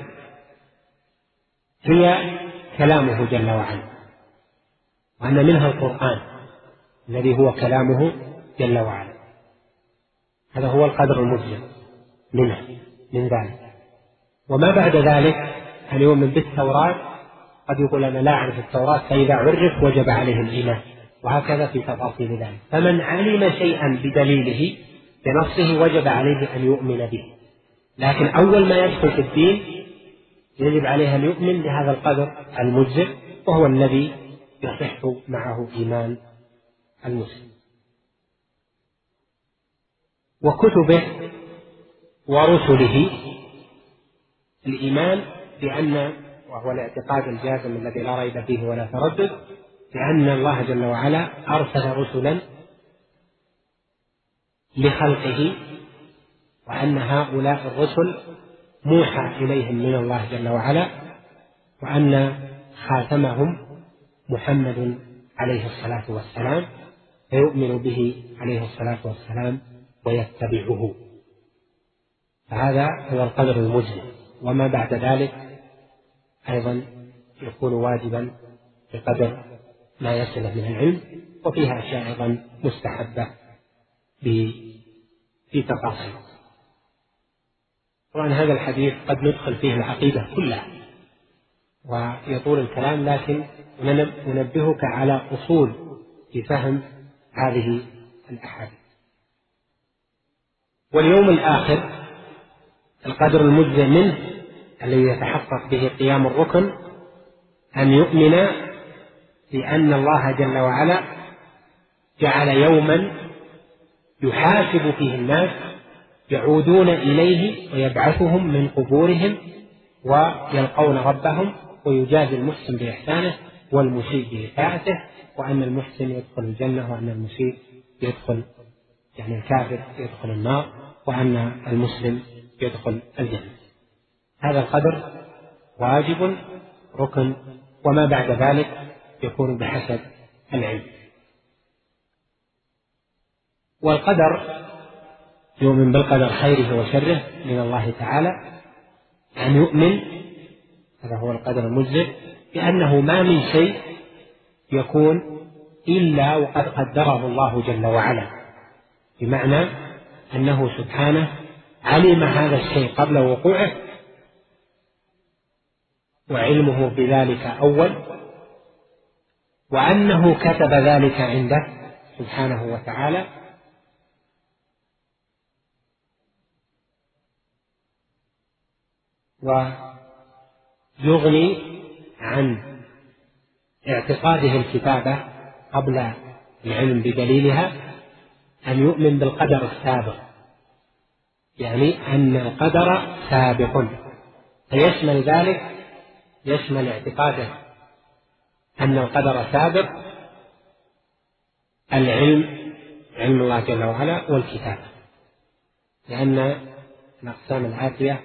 هي كلامه جل وعلا، وأن منها القرآن الذي هو كلامه جل وعلا. هذا هو القدر المجزم منه من ذلك. وما بعد ذلك أن يؤمن بالتوراة، قد يقول أنا لا أعرف التوراة، فإذا عرف وجب عليه الإيمان، وهكذا في تفاصيل ذلك. فمن علم شيئا بدليله بنصه وجب عليه أن يؤمن به، لكن أول ما يدخل في الدين يجب عليه أن يؤمن بهذا القدر المجزم، وهو الذي يصح معه إيمان المسلم. وكتبه ورسله الإيمان بأن، وهو الاعتقاد الجازم الذي لا ريب فيه ولا تردد، بأن الله جل وعلا أرسل رسلا لخلقه، وأن هؤلاء الرسل موحى إليهم من الله جل وعلا، وأن خاتمهم محمد عليه الصلاة والسلام، فيؤمن به عليه الصلاة والسلام ويتبعه. فهذا هو القدر المجزم. وما بعد ذلك أيضا يكون واجبا بقدر ما يصله من العلم، وفيها أشياء أيضا مستحبة في تفاصيل. طبعا هذا الحديث قد ندخل فيه العقيدة كلها ويطول الكلام، لكن ننبهك على أصول في فهم هذه الأحاديث. واليوم الآخر القدر المجزم منه الذي يتحقق به قيام الركن أن يؤمن بأن الله جل وعلا جعل يوما يحاسب فيه الناس يعودون إليه ويبعثهم من قبورهم ويلقون ربهم، ويجازي المحسن بإحسانه والمسيء بإساءته، وأن المحسن يدخل الجنة وأن المسيء يدخل يعني الكافر يدخل النار، وأن المسلم يدخل الجنة. هذا القدر واجب ركن، وما بعد ذلك يكون بحسب العلم. والقدر يؤمن بالقدر خيره وشره من الله تعالى، أن يؤمن، هذا هو القدر المجزم، بأنه ما من شيء يكون إلا وقد قدره الله جل وعلا، بمعنى أنه سبحانه علم هذا الشيء قبل وقوعه، وعلمه بذلك أول، وأنه كتب ذلك عنده سبحانه وتعالى، ويغني عن اعتقاده الكتابة قبل العلم بدليلها أن يؤمن بالقدر السابق، يعني أن القدر سابق، فيشمل ذلك يشمل اعتقاده أن القدر سابق العلم، علم الله جل وعلا، والكتابة، لأن الأقسام الآتية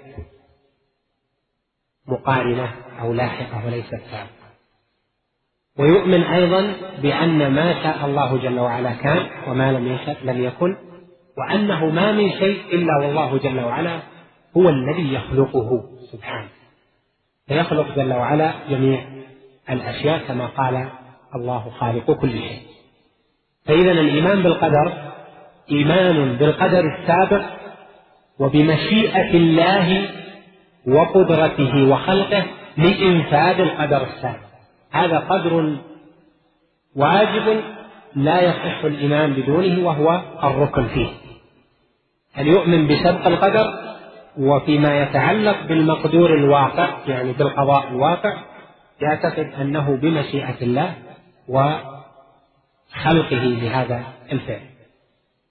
مقارنة أو لاحقة وليست سابقة. ويؤمن أيضا بأن ما شاء الله جل وعلا كان، وما لم يشأ لم يكن، وأنه ما من شيء إلا والله جل وعلا هو الذي يخلقه سبحانه، فيخلق جل وعلا جميع الأشياء كما قال الله خالق كل شيء. فإذا الإيمان بالقدر إيمان بالقدر السابق وبمشيئة الله وقدرته وخلقه لإنفاذ القدر السابق. هذا قدر واجب لا يصح الإيمان بدونه، وهو الركن فيه، أن يؤمن بسبق القدر، وفيما يتعلق بالمقدور الواقع يعني بالقضاء الواقع يعتقد أنه بمشيئة الله وخلقه لهذا الفعل.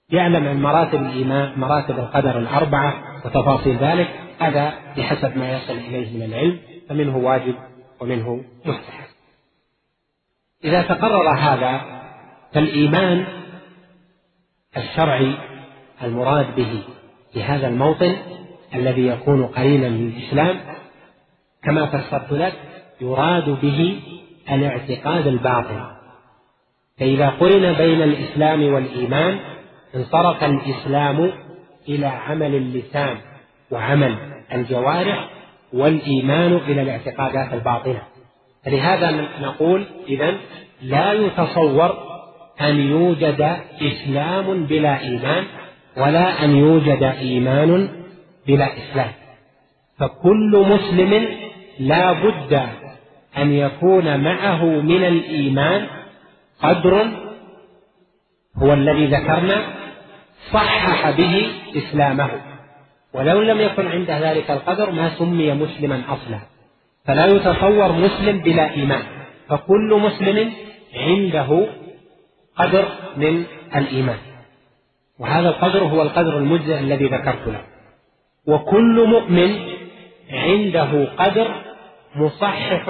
يعلم عن مراتب الإيمان، مراتب القدر الأربعة وتفاصيل ذلك، هذا بحسب ما يصل إليه من العلم، فمنه واجب ومنه مستحب. إذا تقرر هذا فالإيمان الشرعي المراد به في هذا الموطن الذي يكون قرينا للإسلام كما فسرت لك يراد به الاعتقاد الباطن. فإذا قرن بين الإسلام والإيمان انصرف الإسلام إلى عمل اللسان وعمل الجوارح، والإيمان إلى الاعتقادات الباطنة. فلهذا نقول إذن لا يتصور أن يوجد إسلام بلا إيمان، ولا أن يوجد إيمان بلا إسلام. فكل مسلم لا بد أن يكون معه من الإيمان قدر هو الذي ذكرنا صحح به إسلامه، ولو لم يكن عنده ذلك القدر ما سمي مسلما أصلا. فلا يتصور مسلم بلا إيمان، فكل مسلم عنده قدر من الإيمان، وهذا القدر هو القدر المجزئ الذي ذكرت له. وكل مؤمن عنده قدر مصحح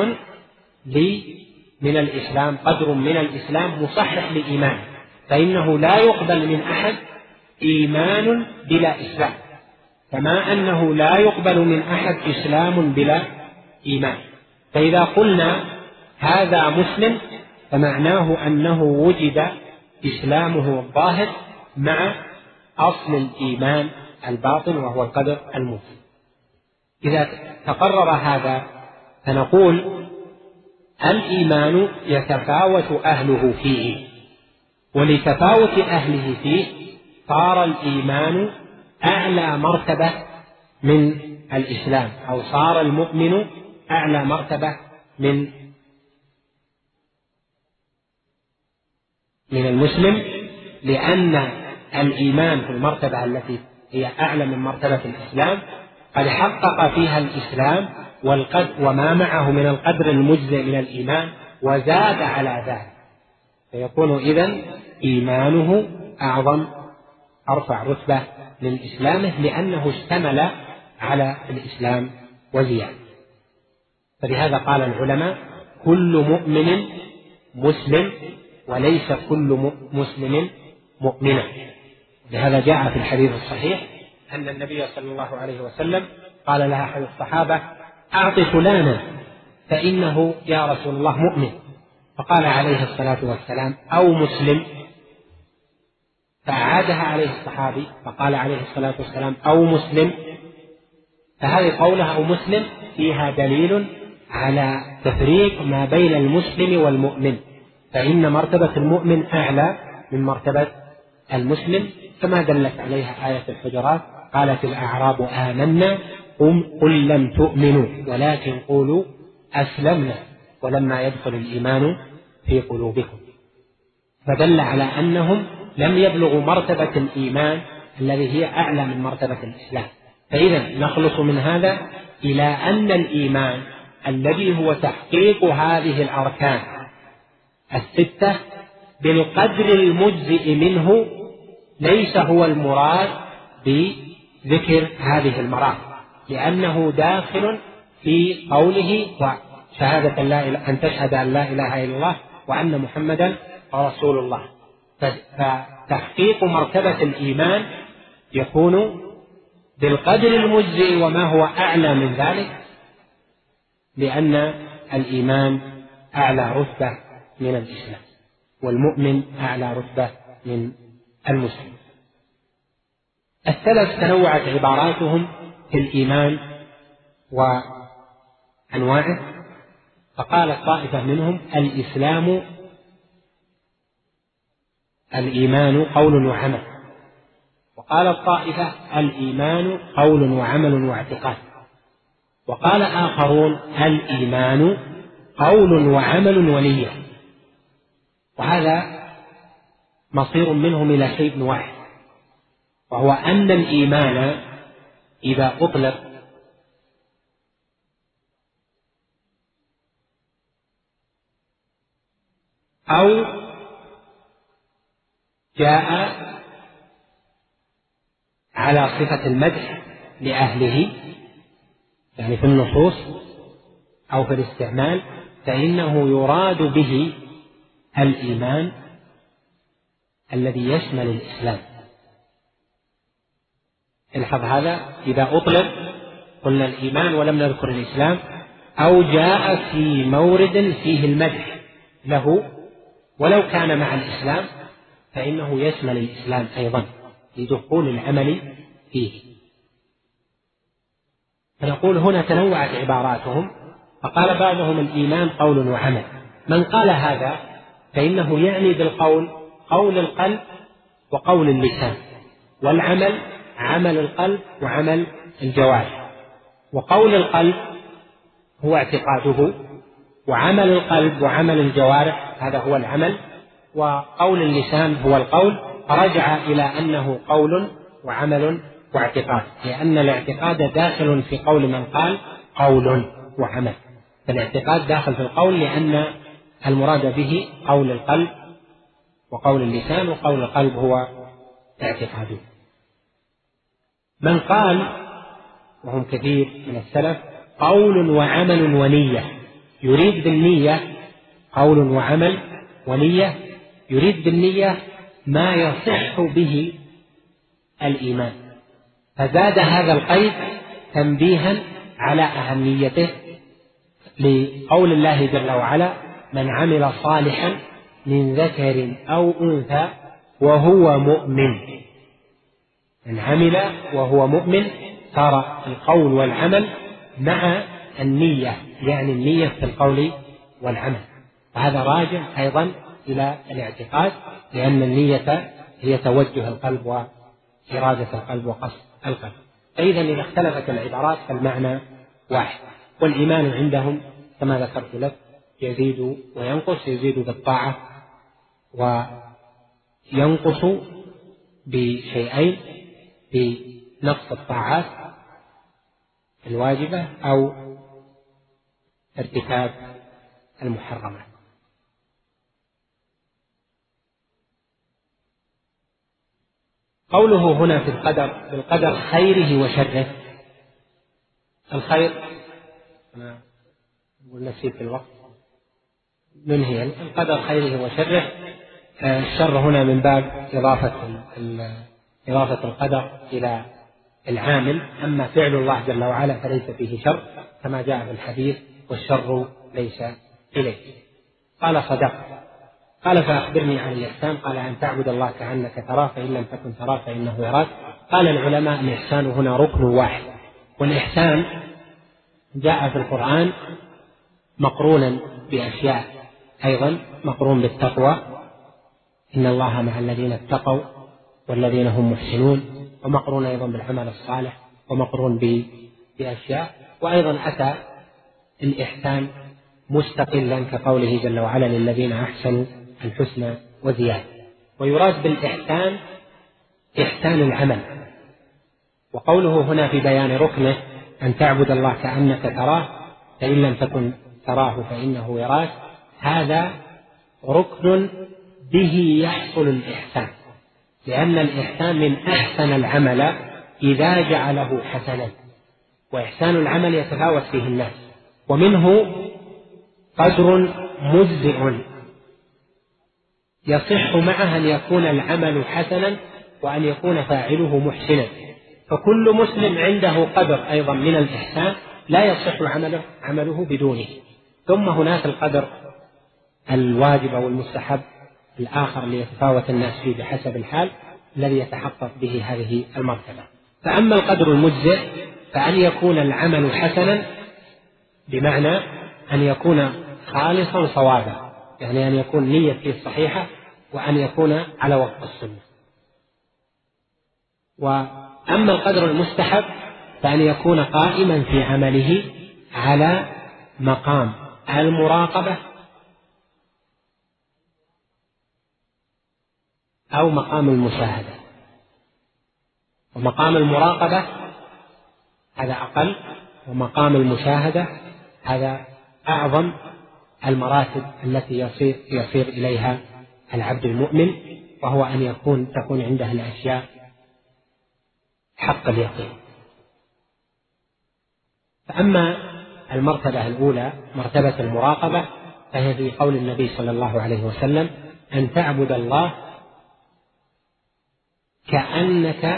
من الإسلام، قدر من الإسلام مصحح لإيمان، فإنه لا يقبل من أحد إيمان بلا إسلام، كما أنه لا يقبل من أحد إسلام بلا إيمان. فإذا قلنا هذا مسلم فمعناه أنه وجد إسلامه الظاهر مع أصل الإيمان الباطن وهو القدر الموجب. إذا تقرر هذا فنقول الإيمان يتفاوت أهله فيه، ولتفاوت أهله فيه صار الإيمان أعلى مرتبة من الإسلام، أو صار المؤمن أعلى مرتبة من من المسلم، لأن الإيمان في المرتبة التي هي أعلى من مرتبة الإسلام قد حقق فيها الإسلام والقدر وما معه من القدر المجزئ من الإيمان وزاد على ذلك، فيكون إذن إيمانه أعظم أرفع رتبة من إسلامه، لأنه اشتمل على الإسلام وزيادة. فلهذا قال العلماء كل مؤمن مسلم وليس كل مسلم مؤمنا. لهذا جاء في الحديث الصحيح أن النبي صلى الله عليه وسلم قال لها أحد الصحابة أعط فلانا فإنه يا رسول الله مؤمن، فقال عليه الصلاة والسلام أو مسلم، فأعادها عليه الصحابي فقال عليه الصلاة والسلام أو مسلم. فهذه قولها أو مسلم فيها دليل على تفريق ما بين المسلم والمؤمن، فإن مرتبة المؤمن أعلى من مرتبة المسلم، كما دلت عليها آية الحجرات قالت الأعراب آمنا قل لم تؤمنوا ولكن قولوا أسلمنا ولما يدخل الإيمان في قلوبكم، فدل على أنهم لم يبلغوا مرتبة الإيمان الذي هي أعلى من مرتبة الإسلام. فإذا نخلص من هذا إلى أن الإيمان الذي هو تحقيق هذه الأركان الستة بالقدر المجزئ منه ليس هو المراد بذكر هذه المراتب، لأنه داخل في قوله وشهادة لا أن تشهد أن لا إله إلا الله وأن محمدا رسول الله. فتحقيق مرتبة الإيمان يكون بالقدر المجزئ وما هو أعلى من ذلك، لأن الإيمان أعلى رتبة من الإسلام والمؤمن أعلى رتبة من المسلم. السلف تنوعت عباراتهم في الإيمان وأنواعه، فقالت طائفة منهم الإسلام الإيمان قول وعمل، وقالت طائفة الإيمان قول وعمل واعتقاد، وقال آخرون الإيمان قول وعمل ونية. وهذا مصير منهم إلى شيء واحد، وهو أن الإيمان إذا أطلق أو جاء على صفة المدح لأهله يعني في النصوص أو في الاستعمال فإنه يراد به الإيمان الذي يشمل الإسلام. الحظ هذا إذا أطلق قلنا الإيمان ولم نذكر الإسلام، أو جاء في مورد فيه المدح له ولو كان مع الإسلام فإنه يشمل الإسلام أيضا لدخول العمل فيه. فنقول هنا تنوعت عباراتهم، فقال بعضهم الإيمان قول وعمل. من قال هذا فإنه يعني بالقول قول القلب وقول اللسان، والعمل عمل القلب وعمل الجوارح. وقول القلب هو اعتقاده، وعمل القلب وعمل الجوارح هذا هو العمل، وقول اللسان هو القول، فرجع إلى أنه قول وعمل واعتقاد، لأن الاعتقاد داخل في قول من قال قول وعمل، فالاعتقاد داخل في القول لأن المراد به قول القلب وقول اللسان، وقول القلب هو اعتقاده. من قال وهم كثير من السلف قول وعمل ونية، يريد بالنية قول وعمل ونية، يريد بالنية ما يصح به الإيمان، فزاد هذا القيد تنبيها على أهميته لقول الله جل وعلا من عمل صالحا من ذكر أو أنثى وهو مؤمن. من عمل وهو مؤمن صار القول والعمل مع النية، يعني النية في القول والعمل، وهذا راجع أيضا إلى الاعتقاد، لأن النية هي توجه القلب وإرادة القلب وقصد القلب. فإذا إذا اختلفت العبارات فالمعنى واحد. والإيمان عندهم كما ذكرت لك يزيد وينقص، يزيد بالطاعة وينقص بشيئين، بنقص الطاعات الواجبة أو ارتكاب المحرمات. قوله هنا في القدر بالقدر خيره وشره، الخير أنا نسيت الوقت ننهي القدر خيره وشره، الشر هنا من باب إضافة إضافة القدر إلى العامل، أما فعل الله جل وعلا فليس فيه شر كما جاء في الحديث والشر ليس إليه. قال صدق. قال فأخبرني عن الإحسان. قال أن تعبد الله كأنك تراه فإن لم تكن تراه فإنه يراك. قال العلماء الإحسان هنا ركن واحد، والإحسان جاء في القرآن مقرونا بأشياء أيضا، مقرون بالتقوى إن الله مع الذين اتقوا والذين هم محسنون، ومقرون أيضا بالعمل الصالح، ومقرون بأشياء. وأيضا أتى الإحسان مستقلا كقوله جل وعلا للذين أحسنوا الحسنى وزيادة. ويراد بالإحسان إحسان العمل. وقوله هنا في بيان ركنه أن تعبد الله كأنك تراه فإن لم تكن تراه فإنه يراك، هذا ركن به يحصل الإحسان، لأن الإحسان من أحسن العمل إذا جعله حسنا، وإحسان العمل يتفاوت فيه الناس، ومنه قدر مجزئ يصح معه أن يكون العمل حسنا وأن يكون فاعله محسنا، فكل مسلم عنده قدر أيضا من الإحسان لا يصح عمله, عمله بدونه. ثم هناك القدر الواجب أو المستحب الآخر ليتفاوت الناس فيه بحسب الحال الذي يتحقق به هذه المرتبة. فأما القدر المجزئ فأن يكون العمل حسنا بمعنى أن يكون خالصا صوابا، يعني أن يكون نيته صحيحة وأن يكون على وفق السنة. وأما القدر المستحب فأن يكون قائما في عمله على مقام المراقبة أو مقام المشاهدة. ومقام المراقبة هذا أقل، ومقام المشاهدة هذا أعظم المراتب التي يصير, يصير إليها العبد المؤمن، وهو أن يكون تكون عنده الأشياء حق اليقين. فأما المرتبة الأولى مرتبة المراقبة فهي في قول النبي صلى الله عليه وسلم: أن تعبد الله كأنك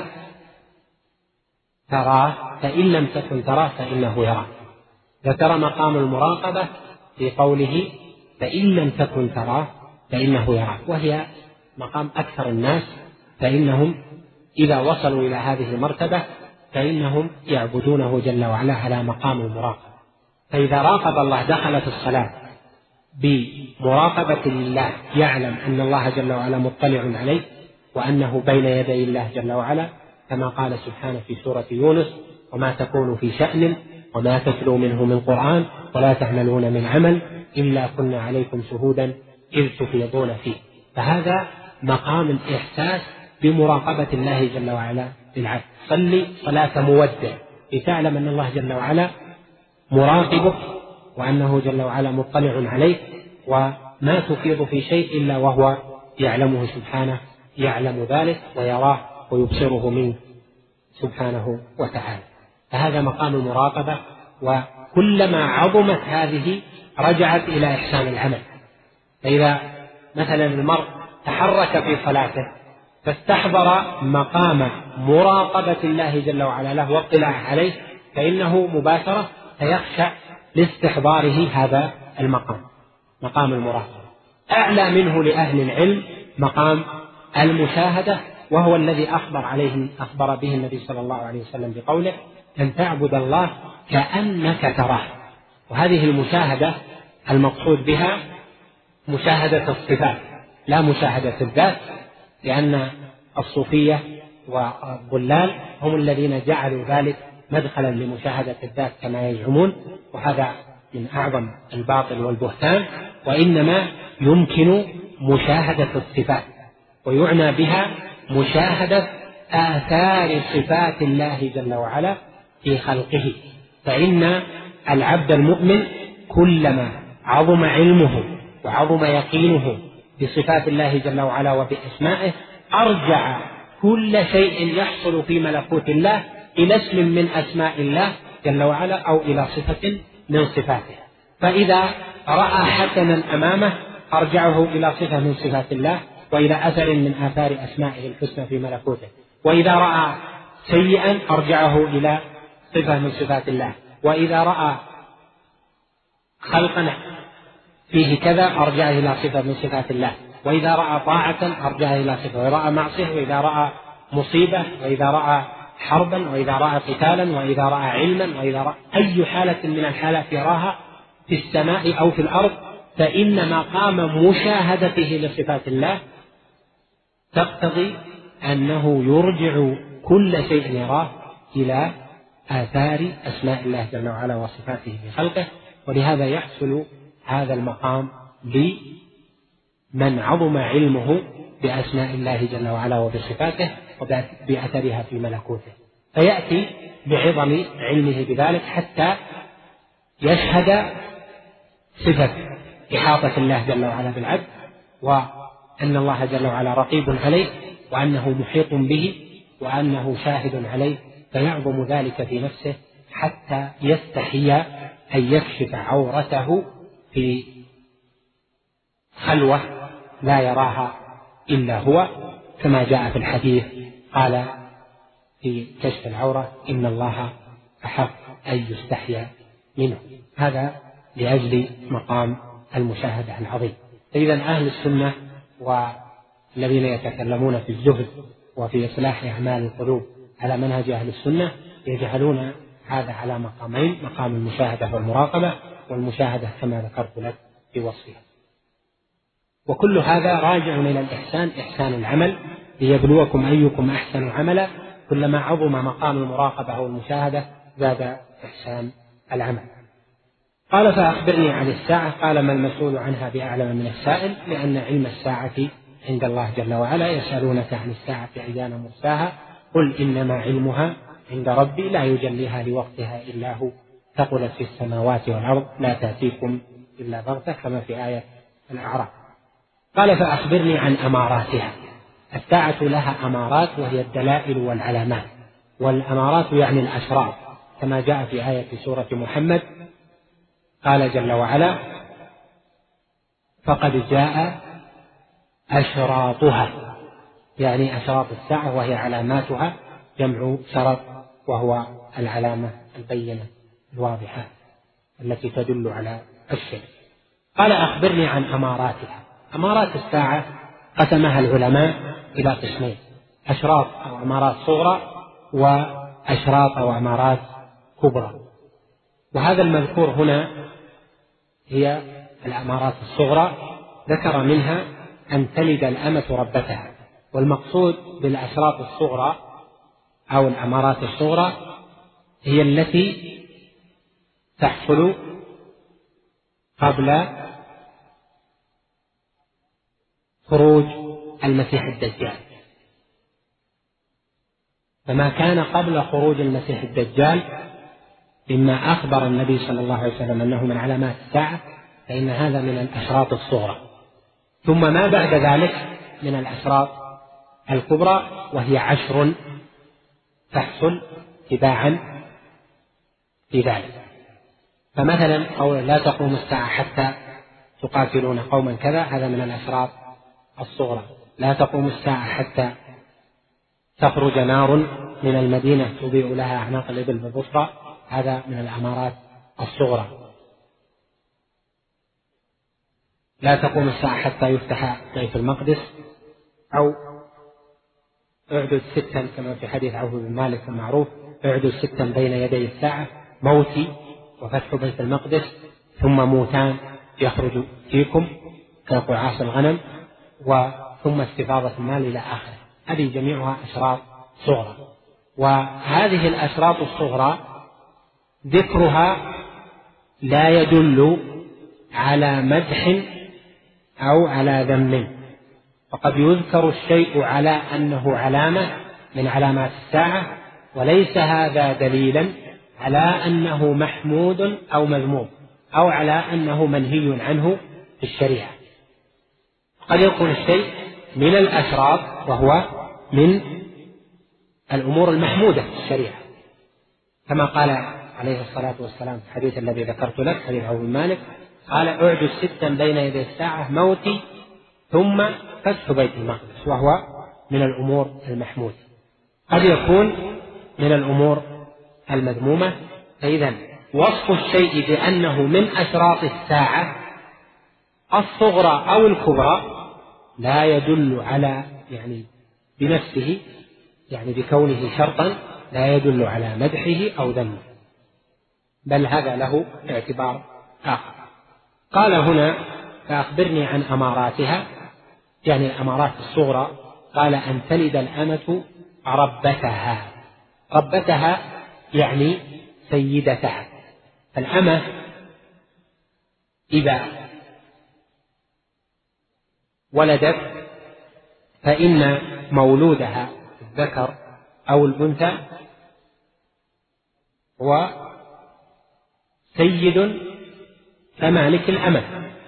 تراه فإن لم تكن تراه فإنه يراك. ذكر مقام المراقبة في قوله: فإن لم تكن تراه فإنه يراك، وهي مقام أكثر الناس، فإنهم إذا وصلوا إلى هذه المرتبة فإنهم يعبدونه جل وعلا على مقام المراقبة. فإذا راقب الله دخل في الصلاة بمراقبة الله، يعلم أن الله جل وعلا مطلع عليه وأنه بين يدي الله جل وعلا، كما قال سبحانه في سورة يونس: وما تكون في شأن وما تتلو منه من قرآن ولا تعملون من عمل إلا كنا عليكم شهودا إذ تفيضون فيه. فهذا مقام الإحساس بمراقبة الله جل وعلا للعبد. صلي صلاة مودع لتعلم أن الله جل وعلا مراقبك وأنه جل وعلا مطلع عليك، وما تفيض في شيء إلا وهو يعلمه سبحانه، يعلم ذلك ويراه ويبصره منه سبحانه وتعالى. فهذا مقام المراقبة، وكلما عظمت هذه رجعت إلى إحسان العمل. فإذا مثلا المرء تحرك في صلاته فاستحضر مقام مراقبة الله جل وعلا له واطلاع عليه، فإنه مباشرة سيخشع لاستحضاره هذا المقام، مقام المراقبة. أعلى منه لأهل العلم مقام المشاهدة، وهو الذي أخبر عليه أخبر به النبي صلى الله عليه وسلم بقوله: أن تعبد الله كأنك تراه. وهذه المشاهدة المقصود بها مشاهدة الصفات لا مشاهدة الذات، لأن الصوفية والضلال هم الذين جعلوا ذلك مدخلا لمشاهدة الذات كما يزعمون، وهذا من أعظم الباطل والبهتان. وإنما يمكن مشاهدة الصفات، ويعنى بها مشاهدة آثار صفات الله جل وعلا في خلقه. فإن العبد المؤمن كلما عظم علمه وعظم يقينه بصفات الله جل وعلا وبأسمائه أرجع كل شيء يحصل في ملكوت الله إلى اسم من أسماء الله جل وعلا أو إلى صفة من صفاته. فإذا رأى حسنا أمامه أرجعه إلى صفة من صفات الله وإلى أثر من آثار أسمائه الحسنى في ملكوته. وإذا رأى سيئا أرجعه إلى صفة من صفات الله. وإذا رأى خلقا فيه كذا أرجعه إلى صفة من صفات الله. وإذا رأى طاعة أرجعه إلى صفة. وإذا رأى معصية، وإذا رأى مصيبة، وإذا رأى حربا، وإذا رأى قتالا، وإذا رأى علما، وإذا رأى أي حالة من الحالات يراها في السماء أو في الأرض، فإن مقام مشاهدته لصفات الله تقتضي أنه يرجع كل شيء يراه إلى آثار أسماء الله جل وعلا وصفاته في خلقه. ولهذا يحصل هذا المقام لمن عظم علمه بأسماء الله جل وعلا وبصفاته وبأثرها في ملكوته، فيأتي بعظم علمه بذلك حتى يشهد صفة إحاطة الله جل وعلا بالعبد، وأن الله جل وعلا رقيب عليه، وأنه محيط به، وأنه شاهد عليه، فيعظم ذلك في نفسه حتى يستحي أن يكشف عورته في خلوة لا يراها إلا هو، كما جاء في الحديث قال في كشف العورة: إن الله أحق أن يستحيا منه. هذا لأجل مقام المشاهدة العظيم. إذا أهل السنة والذين يتكلمون في الزهد وفي إصلاح أعمال القلوب على منهج أهل السنة يجعلون هذا على مقامين: مقام المشاهدة والمراقبة، والمشاهدة كما ذكرت لك في وصفها. وكل هذا راجع إلى الإحسان، إحسان العمل، ليبلوكم أيكم أحسن عملا. كلما عظم مقام المراقبة والمشاهدة زاد إحسان العمل. قال: فأخبرني عن الساعة. قال: ما المسؤول عنها بأعلم من السائل، لأن علم الساعة عند الله جل وعلا. يسألونك عن الساعة أيان مرساها، قل إنما علمها عند ربي لا يجليها لوقتها إلا هو، ثقلت في السماوات والأرض لا تأتيكم إلا بغتة، كما في آية الأعراف. قال: فأخبرني عن أماراتها. الساعة لها أمارات، وهي الدلائل والعلامات. والأمارات يعني الأشراط، كما جاء في آية سورة محمد قال جل وعلا: فقد جاء أشراطها، يعني أشراط الساعة وهي علاماتها، جمع شرط وهو العلامة البينة الواضحة التي تدل على الشيء. قال: أخبرني عن أماراتها. أمارات الساعة قسمها العلماء إلى قسمين: أشراط أو أمارات صغرى، وأشراط أو أمارات كبرى. وهذا المذكور هنا هي الأمارات الصغرى، ذكر منها أن تلد الأمة ربتها. والمقصود بالأشراط الصغرى أو الأمارات الصغرى هي التي تحصل قبل خروج المسيح الدجال. فما كان قبل خروج المسيح الدجال مما أخبر النبي صلى الله عليه وسلم أنه من علامات الساعة، فإن هذا من الأشراط الصغرى. ثم ما بعد ذلك من الأشراط الكبرى، وهي عشر تحصل تباعا في ذلك. فمثلا قول: لا تقوم الساعة حتى تقاتلون قوما كذا، هذا من الأشراط الصغرى. لا تقوم الساعة حتى تخرج نار من المدينة تضيء لها أعناق الإبل بالبصرى، هذا من الأمارات الصغرى. لا تقوم الساعة حتى يفتح بيت المقدس، أو اعدد ستا كما في حديث عوف بن مالك المعروف: اعدد ستا بين يدي الساعة: موتي وفتح بيت المقدس، ثم موتان يخرج فيكم كقعاص الغنم، وثم استفاضة المال إلى آخره. هذه جميعها أشراط صغرى. وهذه الأشراط الصغرى ذكرها لا يدل على مدح أو على ذم، فقد يذكر الشيء على أنه علامة من علامات الساعة، وليس هذا دليلا على أنه محمود أو مذموم أو على أنه منهي عنه في الشريعة. قد يكون الشيء من الأشراط وهو من الأمور المحمودة في الشريعة، كما قال عليه الصلاة والسلام في الحديث الذي ذكرت لك، حديث عوف بن مالك، قال: اعدد ستا بين يدي الساعة: موتي ثم فتح بيت المقدس، وهو من الأمور المحمودة. قد يكون من الأمور المذمومة. فإذا وصف الشيء بأنه من أشراط الساعة الصغرى أو الكبرى لا يدل على يعني بنفسه، يعني بكونه شرطا، لا يدل على مدحه أو ذمه، بل هذا له اعتبار آخر. قال هنا: فأخبرني عن أماراتها، يعني الأمارات الصغرى. قال: أن تلد الأمة ربتها. ربتها يعني سيدتها. الأمة إذا ولدت فإن مولودها الذكر أو الأنثى هو سيد كمالك الأمة.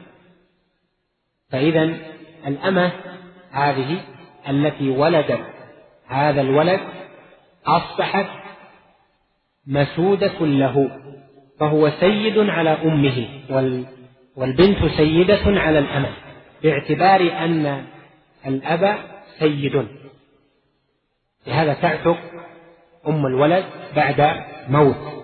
فإذا الأمة هذه التي ولدت هذا الولد أصبحت مسودة له، فهو سيد على أمه، والبنت سيدة على الأمة، باعتبار أن الأب سيد. لهذا تعتق أم الولد بعد موت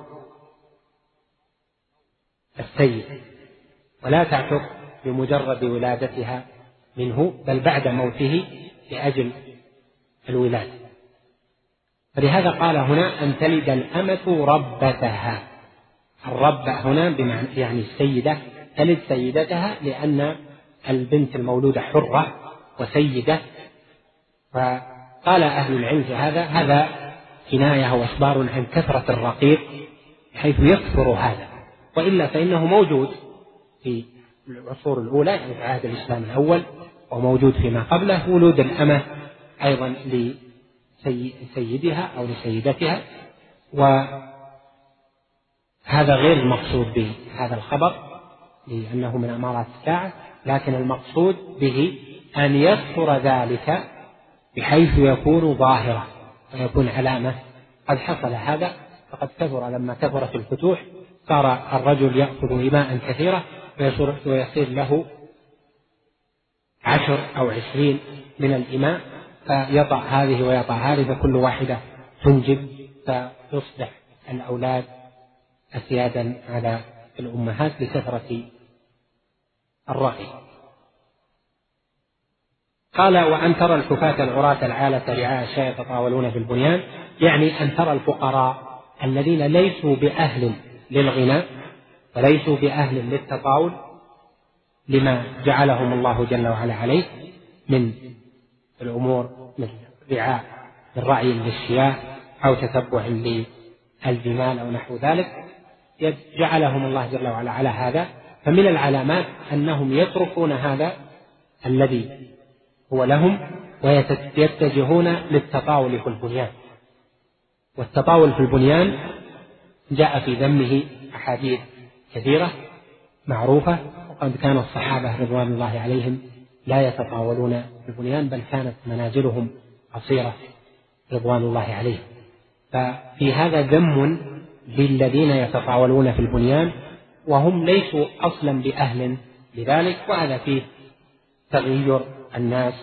السيد، ولا تعتق بمجرد ولادتها منه، بل بعد موته لأجل الولادة. فلهذا قال هنا: أن تلد الأمة ربتها. الرب هنا بمعنى يعني السيدة، تلد سيدتها، لأن البنت المولودة حرة وسيدة. فقال أهل العلم في هذا هذا كناية وإخبار عن كثرة الرقيق حيث يكثر هذا، وإلا فإنه موجود في العصور الأولى، يعني في عهد الإسلام الأول، وموجود فيما قبله ولود الأمة أيضا لسيدها أو لسيدتها. وهذا غير المقصود بهذا الخبر لأنه من أمارات الساعة، لكن المقصود به أن يذكر ذلك بحيث يكون ظاهرا ويكون علامة قد حصل هذا، فقد كثر لما كثرت الفتوح صار الرجل يأخذ إماء كثيرة ويصير له عشر أو عشرين من الإماء، فيضع هذه ويضع هذه، فكل واحدة تنجب، فيصبح الأولاد أسيادا على الأمهات لكثرة الرأي. قال: وأن ترى الحفاة العراة العالة رعاء الشاة يتطاولون في البنيان، يعني أن ترى الفقراء الذين ليسوا بأهل للغنى وليسوا بأهل للتطاول لما جعلهم الله جل وعلا عليه من الأمور، من رعاء من رعي للشياه أو تتبع للجمال أو نحو ذلك، جعلهم الله جل وعلا على هذا. فمن العلامات أنهم يتركون هذا الذي هو لهم ويتجهون للتطاول في البنيان. والتطاول في البنيان جاء في ذمه أحاديث كثيرة معروفة، وقد كان الصحابة رضوان الله عليهم لا يتطاولون في البنيان، بل كانت منازلهم قصيرة رضوان الله عليهم. ففي هذا ذم للذين يتطاولون في البنيان وهم ليسوا أصلا بأهل لذلك، وهذا فيه تغير الناس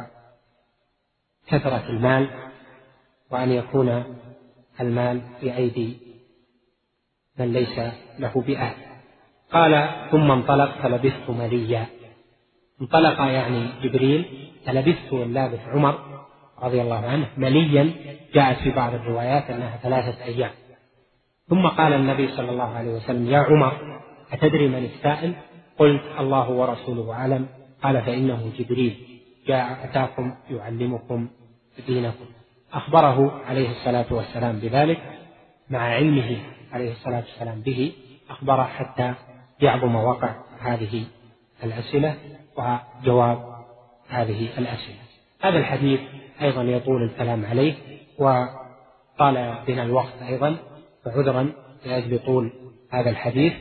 وكثرة المال، وأن يكون المال في أيدي من ليس له بأهل. قال: ثم انطلق فلبثت مليا. انطلق يعني جبريل، فلبثت اللابث عمر رضي الله عنه مليا، جاءت في بعض الروايات أنها ثلاثة أيام. ثم قال النبي صلى الله عليه وسلم: يا عمر أتدري من السائل؟ قلت: الله ورسوله أعلم. قال: فإنه جبريل جاء أتاكم يعلمكم دينكم. أخبره عليه الصلاة والسلام بذلك، مع علمه عليه الصلاة والسلام به أخبره حتى يعظم وقع هذه الأسئلة وجواب هذه الأسئلة. هذا الحديث أيضا يطول الكلام عليه، وطال بنا الوقت أيضا، فعذرا لأجل طول هذا الحديث.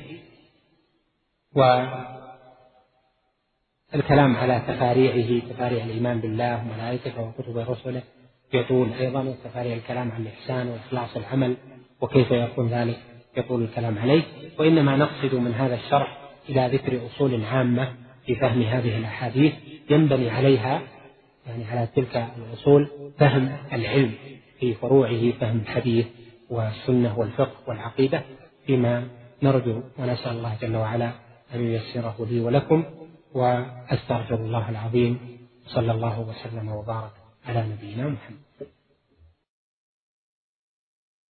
والكلام على تفاريعه، تفاريع الإيمان بالله وملائكته وكتبه ورسله يطول أيضا، وتفاريع الكلام عن الإحسان وإخلاص العمل وكيف يكون ذلك يطول الكلام عليه. وإنما نقصد من هذا الشرح إلى ذكر أصول عامة في فهم هذه الأحاديث ينبني عليها، يعني على تلك الأصول، فهم العلم في فروعه، فهم الحديث والسنة والفقه والعقيدة، فيما نرجو ونسأل الله جل وعلا أن ييسره لي ولكم. وأستغفر الله العظيم، صلى الله وسلم وبارك على نبينا محمد.